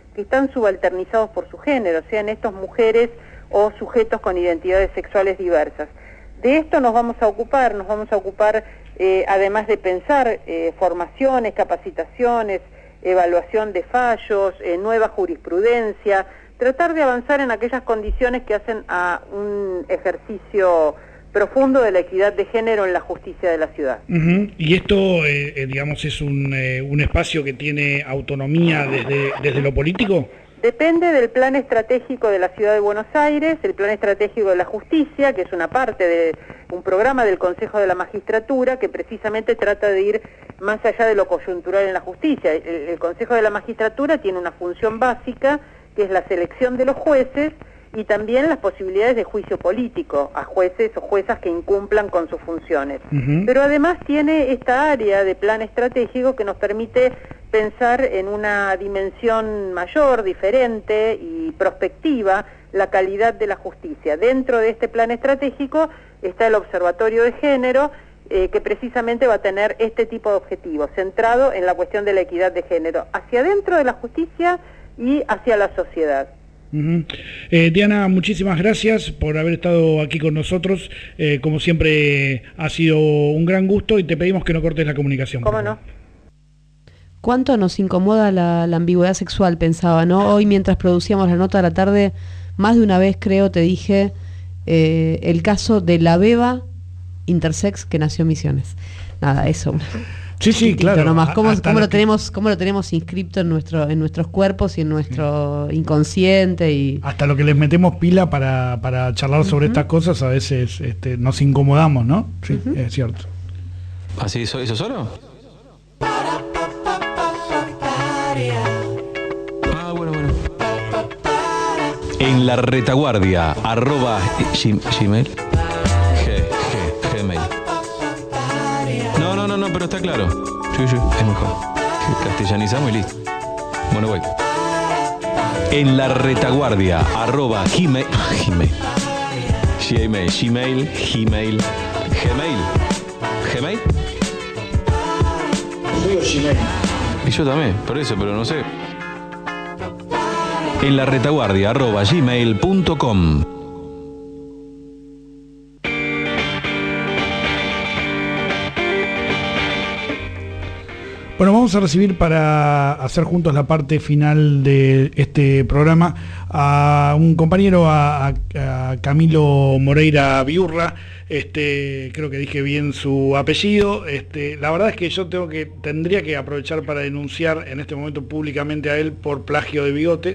O: que están subalternizados por su género, sean estos mujeres o sujetos con identidades sexuales diversas. De esto nos vamos a ocupar, nos vamos a ocupar eh, además de pensar eh, formaciones, capacitaciones, evaluación de fallos, eh, nueva jurisprudencia, tratar de avanzar en aquellas condiciones que hacen a un ejercicio profundo de la equidad de género en la justicia de la ciudad.
D: Uh-huh. Y esto, eh, eh, digamos, es un, eh, un espacio que tiene autonomía desde, desde lo político.
O: Depende del plan estratégico de la Ciudad de Buenos Aires, el plan estratégico de la justicia, que es una parte de un programa del Consejo de la Magistratura que precisamente trata de ir más allá de lo coyuntural en la justicia. El, el Consejo de la Magistratura tiene una función básica, que es la selección de los jueces y también las posibilidades de juicio político a jueces o juezas que incumplan con sus funciones. Uh-huh. Pero además tiene esta área de plan estratégico que nos permite pensar en una dimensión mayor, diferente y prospectiva la calidad de la justicia. Dentro de este plan estratégico está el Observatorio de Género, eh, que precisamente va a tener este tipo de objetivos, centrado en la cuestión de la equidad de género, hacia dentro de la justicia y hacia la sociedad.
D: Uh-huh. eh, Diana, muchísimas gracias por haber estado aquí con nosotros. Eh, como siempre ha sido un gran gusto y te pedimos que no cortes la comunicación.
O: ¿Cómo no?
F: ¿Cuánto nos incomoda la, la ambigüedad sexual? Pensaba, ¿no? Hoy mientras producíamos la nota de la tarde, más de una vez creo te dije eh, el caso de la beba intersex que nació en Misiones. Nada, eso.
D: Sí, sí, claro.
F: Nomás. ¿Cómo, cómo lo, lo tenemos, cómo lo tenemos inscripto en nuestro, en nuestros cuerpos y en nuestro sí. inconsciente y
D: hasta lo que les metemos pila para, para charlar sobre uh-huh. estas cosas a veces este, nos incomodamos, ¿no? Sí, uh-huh. es cierto.
C: ¿Así eso, eso solo? Ah, bueno, bueno. En la retaguardia, arroba gmail. G, G, Gmail. No, no, no, no, pero está claro. Sí, sí, es mejor. Castellanizamos y listo. Bueno, voy. En la retaguardia, arroba gmail. Gmail. Gmail, Gmail, Gmail, Gmail. ¿Gmail?
P: Yo digo Gmail.
C: Y yo también, por eso, pero no sé. En la retaguardia, arroba gmail punto com.
D: Bueno, vamos a recibir para hacer juntos la parte final de este programa a un compañero, a, a Camilo Moreira Biurra. Este, creo que dije bien su apellido. Este, la verdad es que yo tengo que tendría que aprovechar para denunciar en este momento públicamente a él por plagio de bigote.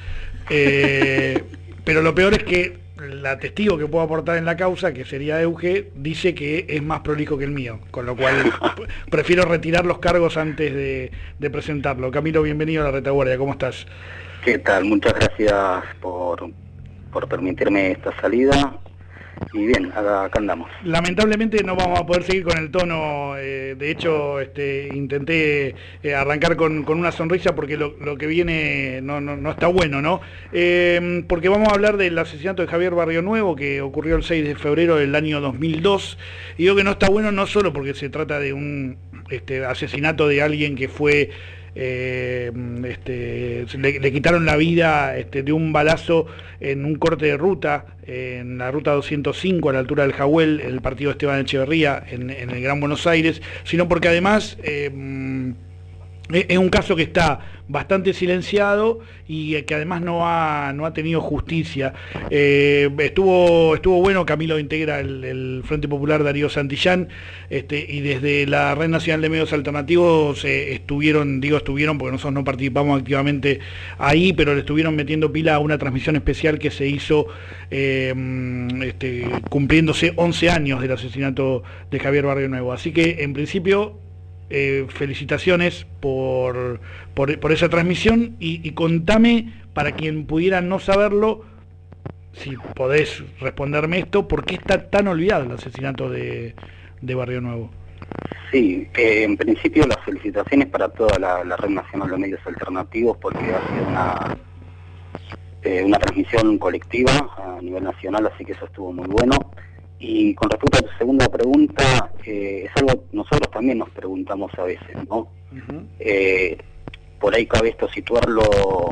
D: Eh, pero lo peor es que la testigo que puedo aportar en la causa, que sería Euge, dice que es más prolijo que el mío, con lo cual prefiero retirar los cargos antes de, de presentarlo. Camilo, bienvenido a la retaguardia, ¿cómo estás?
Q: ¿Qué tal? Muchas gracias por, por permitirme esta salida. Y bien, acá, acá andamos.
D: Lamentablemente no vamos a poder seguir con el tono, eh, de hecho este, intenté eh, arrancar con, con una sonrisa porque lo, lo que viene no, no, no está bueno, ¿no? Eh, porque vamos a hablar del asesinato de Javier Barrionuevo, que ocurrió el seis de febrero del año dos mil dos, y digo que no está bueno no solo porque se trata de un este, asesinato de alguien que fue... Eh, este, le, le quitaron la vida este, de un balazo en un corte de ruta, en la ruta doscientos cinco a la altura del Jahuel, el partido de Esteban Echeverría en, en el Gran Buenos Aires, sino porque además eh, es un caso que está bastante silenciado y que además no ha no ha tenido justicia. Eh, estuvo estuvo bueno, Camilo integra el, el Frente Popular Darío Santillán, este, y desde la Red Nacional de Medios Alternativos eh, estuvieron, digo estuvieron porque nosotros no participamos activamente ahí, pero le estuvieron metiendo pila a una transmisión especial que se hizo eh, este, cumpliéndose once años del asesinato de Javier Barrionuevo. Así que en principio Eh, felicitaciones por, por, por esa transmisión y, y contame, para quien pudiera no saberlo, si podés responderme esto, ¿por qué está tan olvidado el asesinato de, de Barrionuevo?
Q: Sí, eh, en principio las felicitaciones para toda la, la Red Nacional de Medios Alternativos, porque ha sido una, eh, una transmisión colectiva a nivel nacional, así que eso estuvo muy bueno. Y con respecto a tu segunda pregunta, eh, es algo que nosotros también nos preguntamos a veces, ¿no? Uh-huh. Eh, por ahí cabe esto situarlo en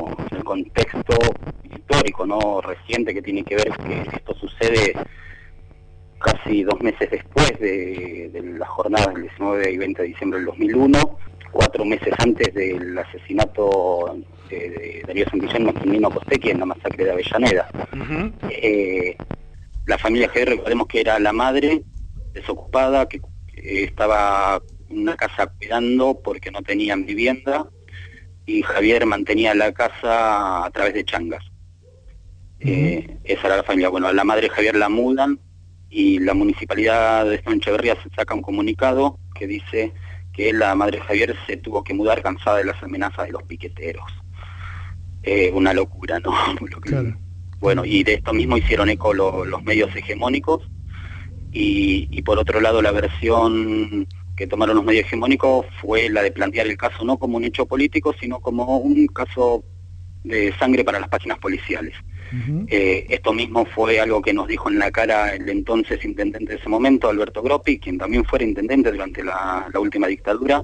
Q: contexto histórico, no reciente, que tiene que ver que esto sucede casi dos meses después de, de las jornadas del diecinueve y veinte de diciembre del dos mil uno, cuatro meses antes del asesinato de, de Darío Santillán y Nino Costecchi en la masacre de Avellaneda. Uh-huh. eh, la familia Javier, recordemos que era la madre desocupada, que eh, estaba en una casa cuidando porque no tenían vivienda, y Javier mantenía la casa a través de changas. Uh-huh. eh, esa era la familia. Bueno, a la madre Javier la mudan, y la municipalidad de Esteban Echeverría se saca un comunicado que dice que la madre Javier se tuvo que mudar cansada de las amenazas de los piqueteros. Eh, una locura, ¿no? Lo que, claro. Bueno, y de esto mismo hicieron eco lo, los medios hegemónicos, y, y por otro lado la versión que tomaron los medios hegemónicos fue la de plantear el caso no como un hecho político, sino como un caso de sangre para las páginas policiales. Uh-huh. Eh, esto mismo fue algo que nos dijo en la cara el entonces intendente de ese momento, Alberto Groppi, quien también fuera intendente durante la, la última dictadura.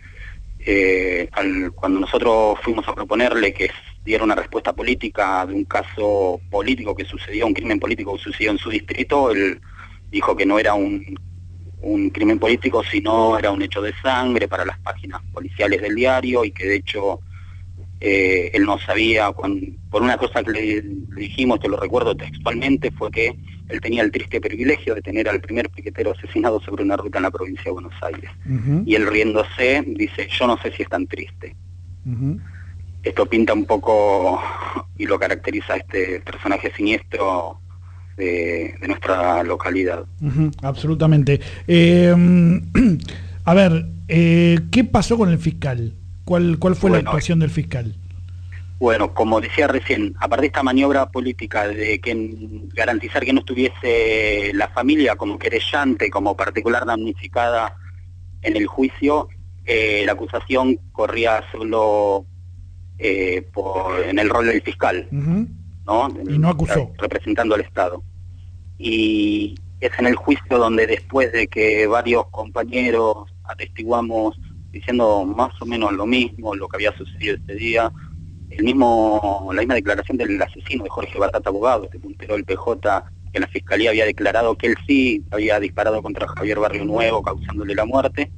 Q: Eh, al, cuando nosotros fuimos a proponerle que diera una respuesta política de un caso político que sucedió, un crimen político que sucedió en su distrito, él dijo que no era un, un crimen político, sino era un hecho de sangre para las páginas policiales del diario, y que de hecho Eh, él no sabía, cuando, por una cosa que le, le dijimos, te lo recuerdo textualmente, fue que él tenía el triste privilegio de tener al primer piquetero asesinado sobre una ruta en la provincia de Buenos Aires. Uh-huh. Y él, riéndose, dice, yo no sé si es tan triste. Uh-huh. Esto pinta un poco y lo caracteriza a este personaje siniestro de, de nuestra localidad.
D: Uh-huh, absolutamente. Eh, a ver, eh, ¿qué pasó con el fiscal? ¿Cuál, cuál fue bueno, la actuación del fiscal?
Q: Bueno, como decía recién, aparte de esta maniobra política de que garantizar que no estuviese la familia como querellante, como particular damnificada en el juicio, eh, la acusación corría solo eh, por, en el rol del fiscal, uh-huh. ¿no?
D: Y no acusó.
Q: Representando al Estado. Y es en el juicio donde, después de que varios compañeros atestiguamos diciendo más o menos lo mismo, lo que había sucedido ese día, el mismo, la misma declaración del asesino de Jorge Batata Abogado, este puntero del P J, que la fiscalía había declarado que él sí había disparado contra Javier Barrio Nuevo, causándole la muerte.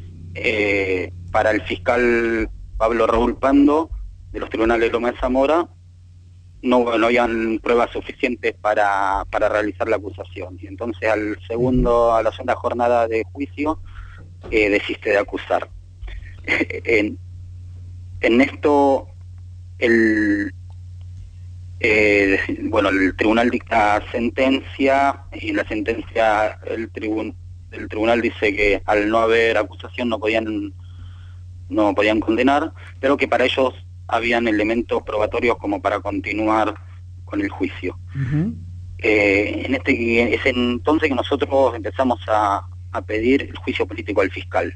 Q: Eh, para el fiscal Pablo Raúl Pando, de los tribunales de Loma de Zamora, no, no habían pruebas suficientes para, para realizar la acusación. Y entonces al segundo, a la segunda jornada de juicio, eh, desiste de acusar. En, en esto el eh, bueno el tribunal dicta sentencia, y la sentencia el, tribun, el tribunal dice que al no haber acusación no podían no podían condenar, pero que para ellos habían elementos probatorios como para continuar con el juicio. Uh-huh. eh, en este es entonces que nosotros empezamos a, a pedir el juicio político al fiscal.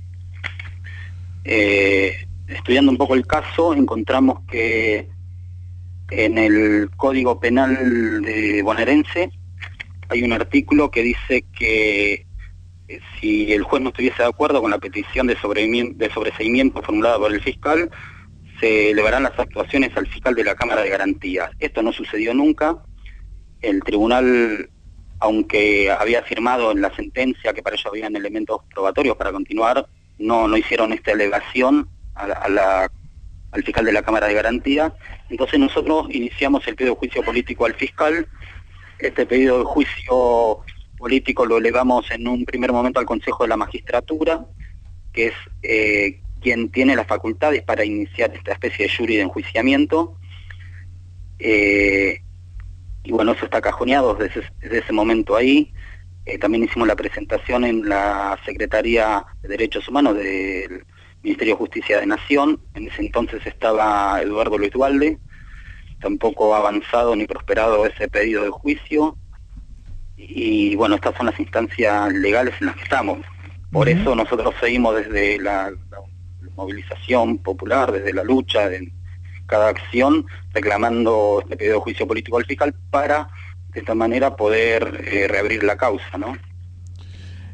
Q: Eh, estudiando un poco el caso, encontramos que en el Código Penal de bonaerense hay un artículo que dice que eh, si el juez no estuviese de acuerdo con la petición de, de sobreseimiento formulada por el fiscal, se elevarán las actuaciones al fiscal de la Cámara de Garantías. Esto no sucedió nunca. El tribunal, aunque había afirmado en la sentencia que para ello habían elementos probatorios para continuar, no, no hicieron esta elevación a la, a la, al fiscal de la Cámara de Garantía. Entonces nosotros iniciamos el pedido de juicio político al fiscal. Este pedido de juicio político lo elevamos en un primer momento al Consejo de la Magistratura, que es eh, quien tiene las facultades para iniciar esta especie de jury de enjuiciamiento. Eh, y bueno, eso está cajoneado desde, desde ese momento ahí. Eh, también hicimos la presentación en la Secretaría de Derechos Humanos del Ministerio de Justicia de Nación. En ese entonces estaba Eduardo Luis Dualde. Tampoco ha avanzado ni prosperado ese pedido de juicio. Y bueno, estas son las instancias legales en las que estamos. Por uh-huh. eso nosotros seguimos desde la, la movilización popular, desde la lucha, de cada acción, reclamando este pedido de juicio político al fiscal para de esta manera poder eh, reabrir la causa, ¿no?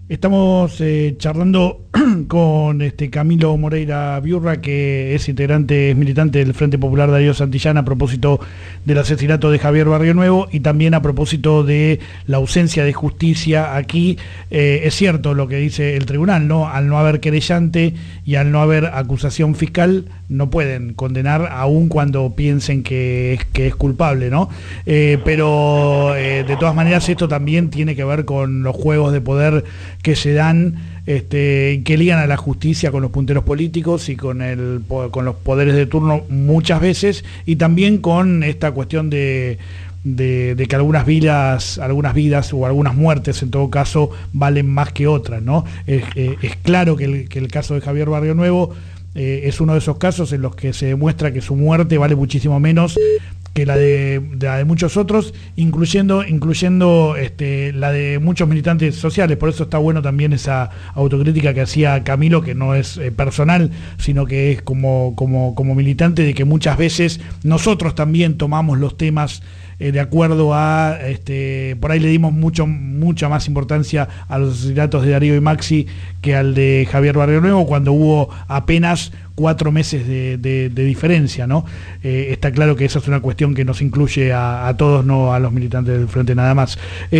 D: Estamos eh, charlando con este Camilo Moreira Biurra, que es integrante, es militante del Frente Popular Darío Santillán, a propósito del asesinato de Javier Barrionuevo y también a propósito de la ausencia de justicia aquí. Eh, es cierto lo que dice el tribunal, ¿no? Al no haber querellante y al no haber acusación fiscal, no pueden condenar aun cuando piensen que es, que es culpable, ¿no? Eh, pero eh, de todas maneras esto también tiene que ver con los juegos de poder que se dan, este, que ligan a la justicia con los punteros políticos y con, el, con los poderes de turno muchas veces, y también con esta cuestión de, de, de que algunas vidas, algunas vidas o algunas muertes en todo caso valen más que otras, ¿no? Es, eh, es claro que el, que el caso de Javier Barrionuevo eh, es uno de esos casos en los que se demuestra que su muerte vale muchísimo menos que la de, de, la de muchos otros, incluyendo incluyendo este, la de muchos militantes sociales. Por eso está bueno también esa autocrítica que hacía Camilo, que no es eh, personal, sino que es como, como, como militante, de que muchas veces nosotros también tomamos los temas eh, de acuerdo a, este, por ahí le dimos mucho mucha más importancia a los asesinatos de Darío y Maxi que al de Javier Barrionuevo, cuando hubo apenas cuatro meses de, de, de diferencia, ¿no? Eh, está claro que esa es una cuestión que nos incluye a, a todos, no a los militantes del Frente nada más.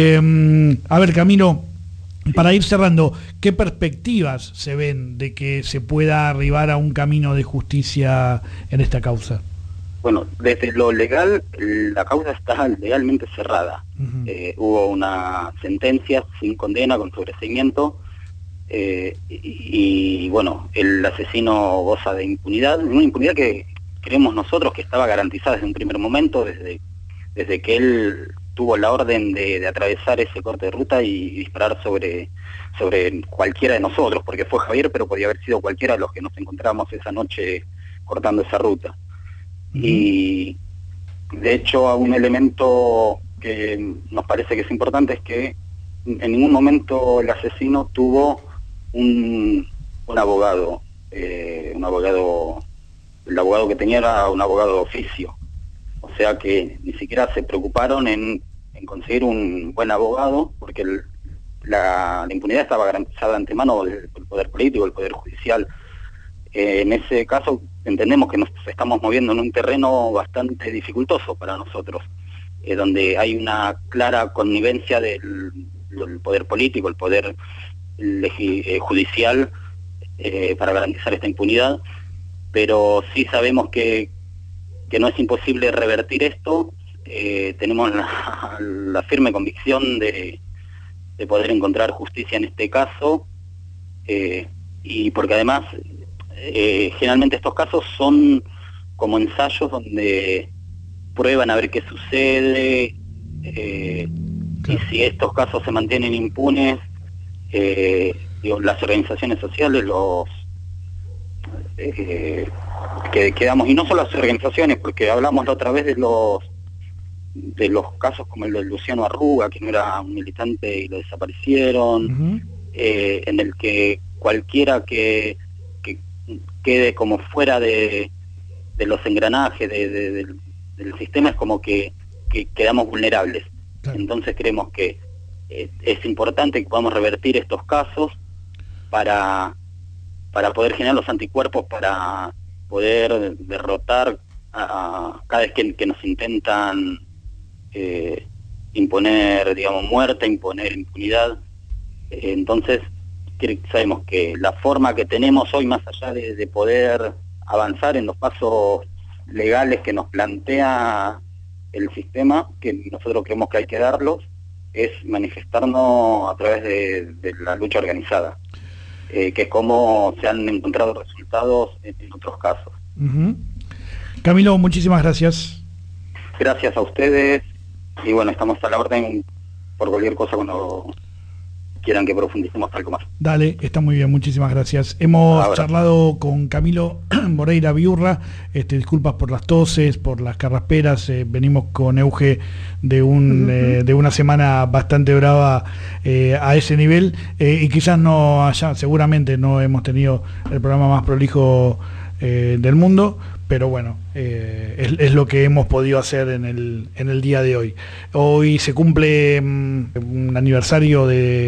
D: Eh, a ver, Camilo, para ir cerrando, ¿qué perspectivas se ven de que se pueda arribar a un camino de justicia en esta causa?
Q: Bueno, desde lo legal, la causa está legalmente cerrada. Uh-huh. Eh, hubo una sentencia sin condena, con sobreseimiento, Eh, y, y bueno, el asesino goza de impunidad, una impunidad que creemos nosotros que estaba garantizada desde un primer momento, desde, desde que él tuvo la orden de, de atravesar ese corte de ruta y, y disparar sobre, sobre cualquiera de nosotros, porque fue Javier, pero podía haber sido cualquiera de los que nos encontramos esa noche cortando esa ruta. Uh-huh. Y de hecho, un elemento que nos parece que es importante es que en ningún momento el asesino tuvo Un, un abogado, eh, un abogado, el abogado que tenía era un abogado de oficio, o sea que ni siquiera se preocuparon en, en conseguir un buen abogado, porque el, la, la impunidad estaba garantizada de antemano del, del poder político, del poder judicial. Eh, en ese caso entendemos que nos estamos moviendo en un terreno bastante dificultoso para nosotros, eh, donde hay una clara connivencia del, del poder político, el poder judicial eh, para garantizar esta impunidad, pero sí sabemos que, que no es imposible revertir esto. Eh, tenemos la, la firme convicción de, de poder encontrar justicia en este caso, eh, y porque además eh, generalmente estos casos son como ensayos donde prueban a ver qué sucede, eh, y si estos casos se mantienen impunes, Eh, digo, las organizaciones sociales, los eh, que quedamos, y no solo las organizaciones, porque hablamos la otra vez de los de los casos como el de Luciano Arruga, que no era un militante y lo desaparecieron, uh-huh. eh, en el que cualquiera que, que quede como fuera de, de los engranajes de, de, de, del sistema es como que, que quedamos vulnerables. Claro. Entonces creemos que es importante que podamos revertir estos casos para, para poder generar los anticuerpos, para poder derrotar a, a cada vez que, que nos intentan eh, imponer, digamos, muerte, imponer impunidad. Eh, entonces sabemos que la forma que tenemos hoy, más allá de, de poder avanzar en los pasos legales que nos plantea el sistema, que nosotros creemos que hay que darlos, es manifestarnos a través de, de la lucha organizada, eh, que es como se han encontrado resultados en, en otros casos.
D: Uh-huh. Camilo, muchísimas gracias.
Q: Gracias a ustedes, y bueno, estamos a la orden por cualquier cosa cuando quieran que profundicemos algo más.
D: Dale, está muy bien, muchísimas gracias. Hemos Ahora. charlado con Camilo Moreira Biurra, este, disculpas por las toses, por las carrasperas, eh, venimos con Euge de un uh-huh. eh, de una semana bastante brava eh, a ese nivel, eh, y quizás no haya, seguramente no hemos tenido el programa más prolijo eh, del mundo, pero bueno, eh, es, es lo que hemos podido hacer en el, en el día de hoy. Hoy se cumple um, un aniversario de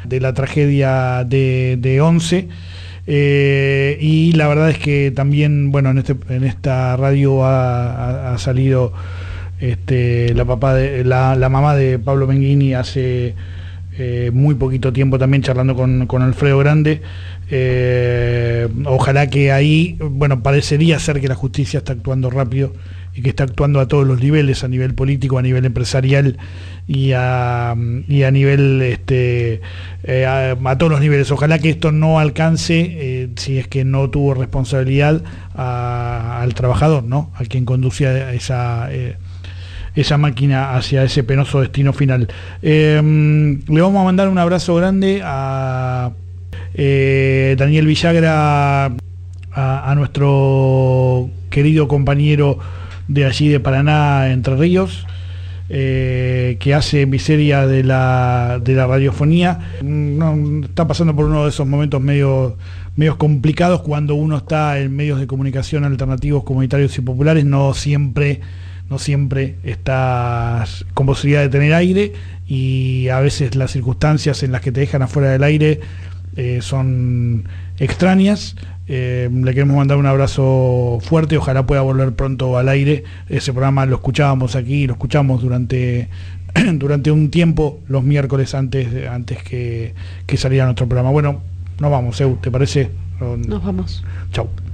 D: de la tragedia de, de Once. Eh, y la verdad es que también, bueno, en, este, en esta radio ha, ha, ha salido este, la, papá de, la, la mamá de Pablo Menghini hace eh, muy poquito tiempo también charlando con, con Alfredo Grande. Eh, ojalá que ahí, bueno, parecería ser que la justicia está actuando rápido y que está actuando a todos los niveles, a nivel político, a nivel empresarial y a, y a nivel este eh, a, a todos los niveles. Ojalá que esto no alcance, eh, si es que no tuvo responsabilidad, a, al trabajador, ¿no? A quien conducía esa eh, esa máquina hacia ese penoso destino final. Eh, le vamos a mandar un abrazo grande a eh, Daniel Villagra, a, a nuestro querido compañero de allí de Paraná, Entre Ríos, eh, que hace miseria de la, de la radiofonía. No, está pasando por uno de esos momentos medio, medios complicados cuando uno está en medios de comunicación alternativos, comunitarios y populares. No siempre, no siempre estás con posibilidad de tener aire, y a veces las circunstancias en las que te dejan afuera del aire eh, son extrañas. Eh, le queremos mandar un abrazo fuerte, ojalá pueda volver pronto al aire. Ese programa lo escuchábamos aquí, lo escuchamos durante durante un tiempo los miércoles antes, antes que, que saliera nuestro programa. Bueno, nos vamos, Eu, ¿te parece?
F: Nos vamos.
D: Chau.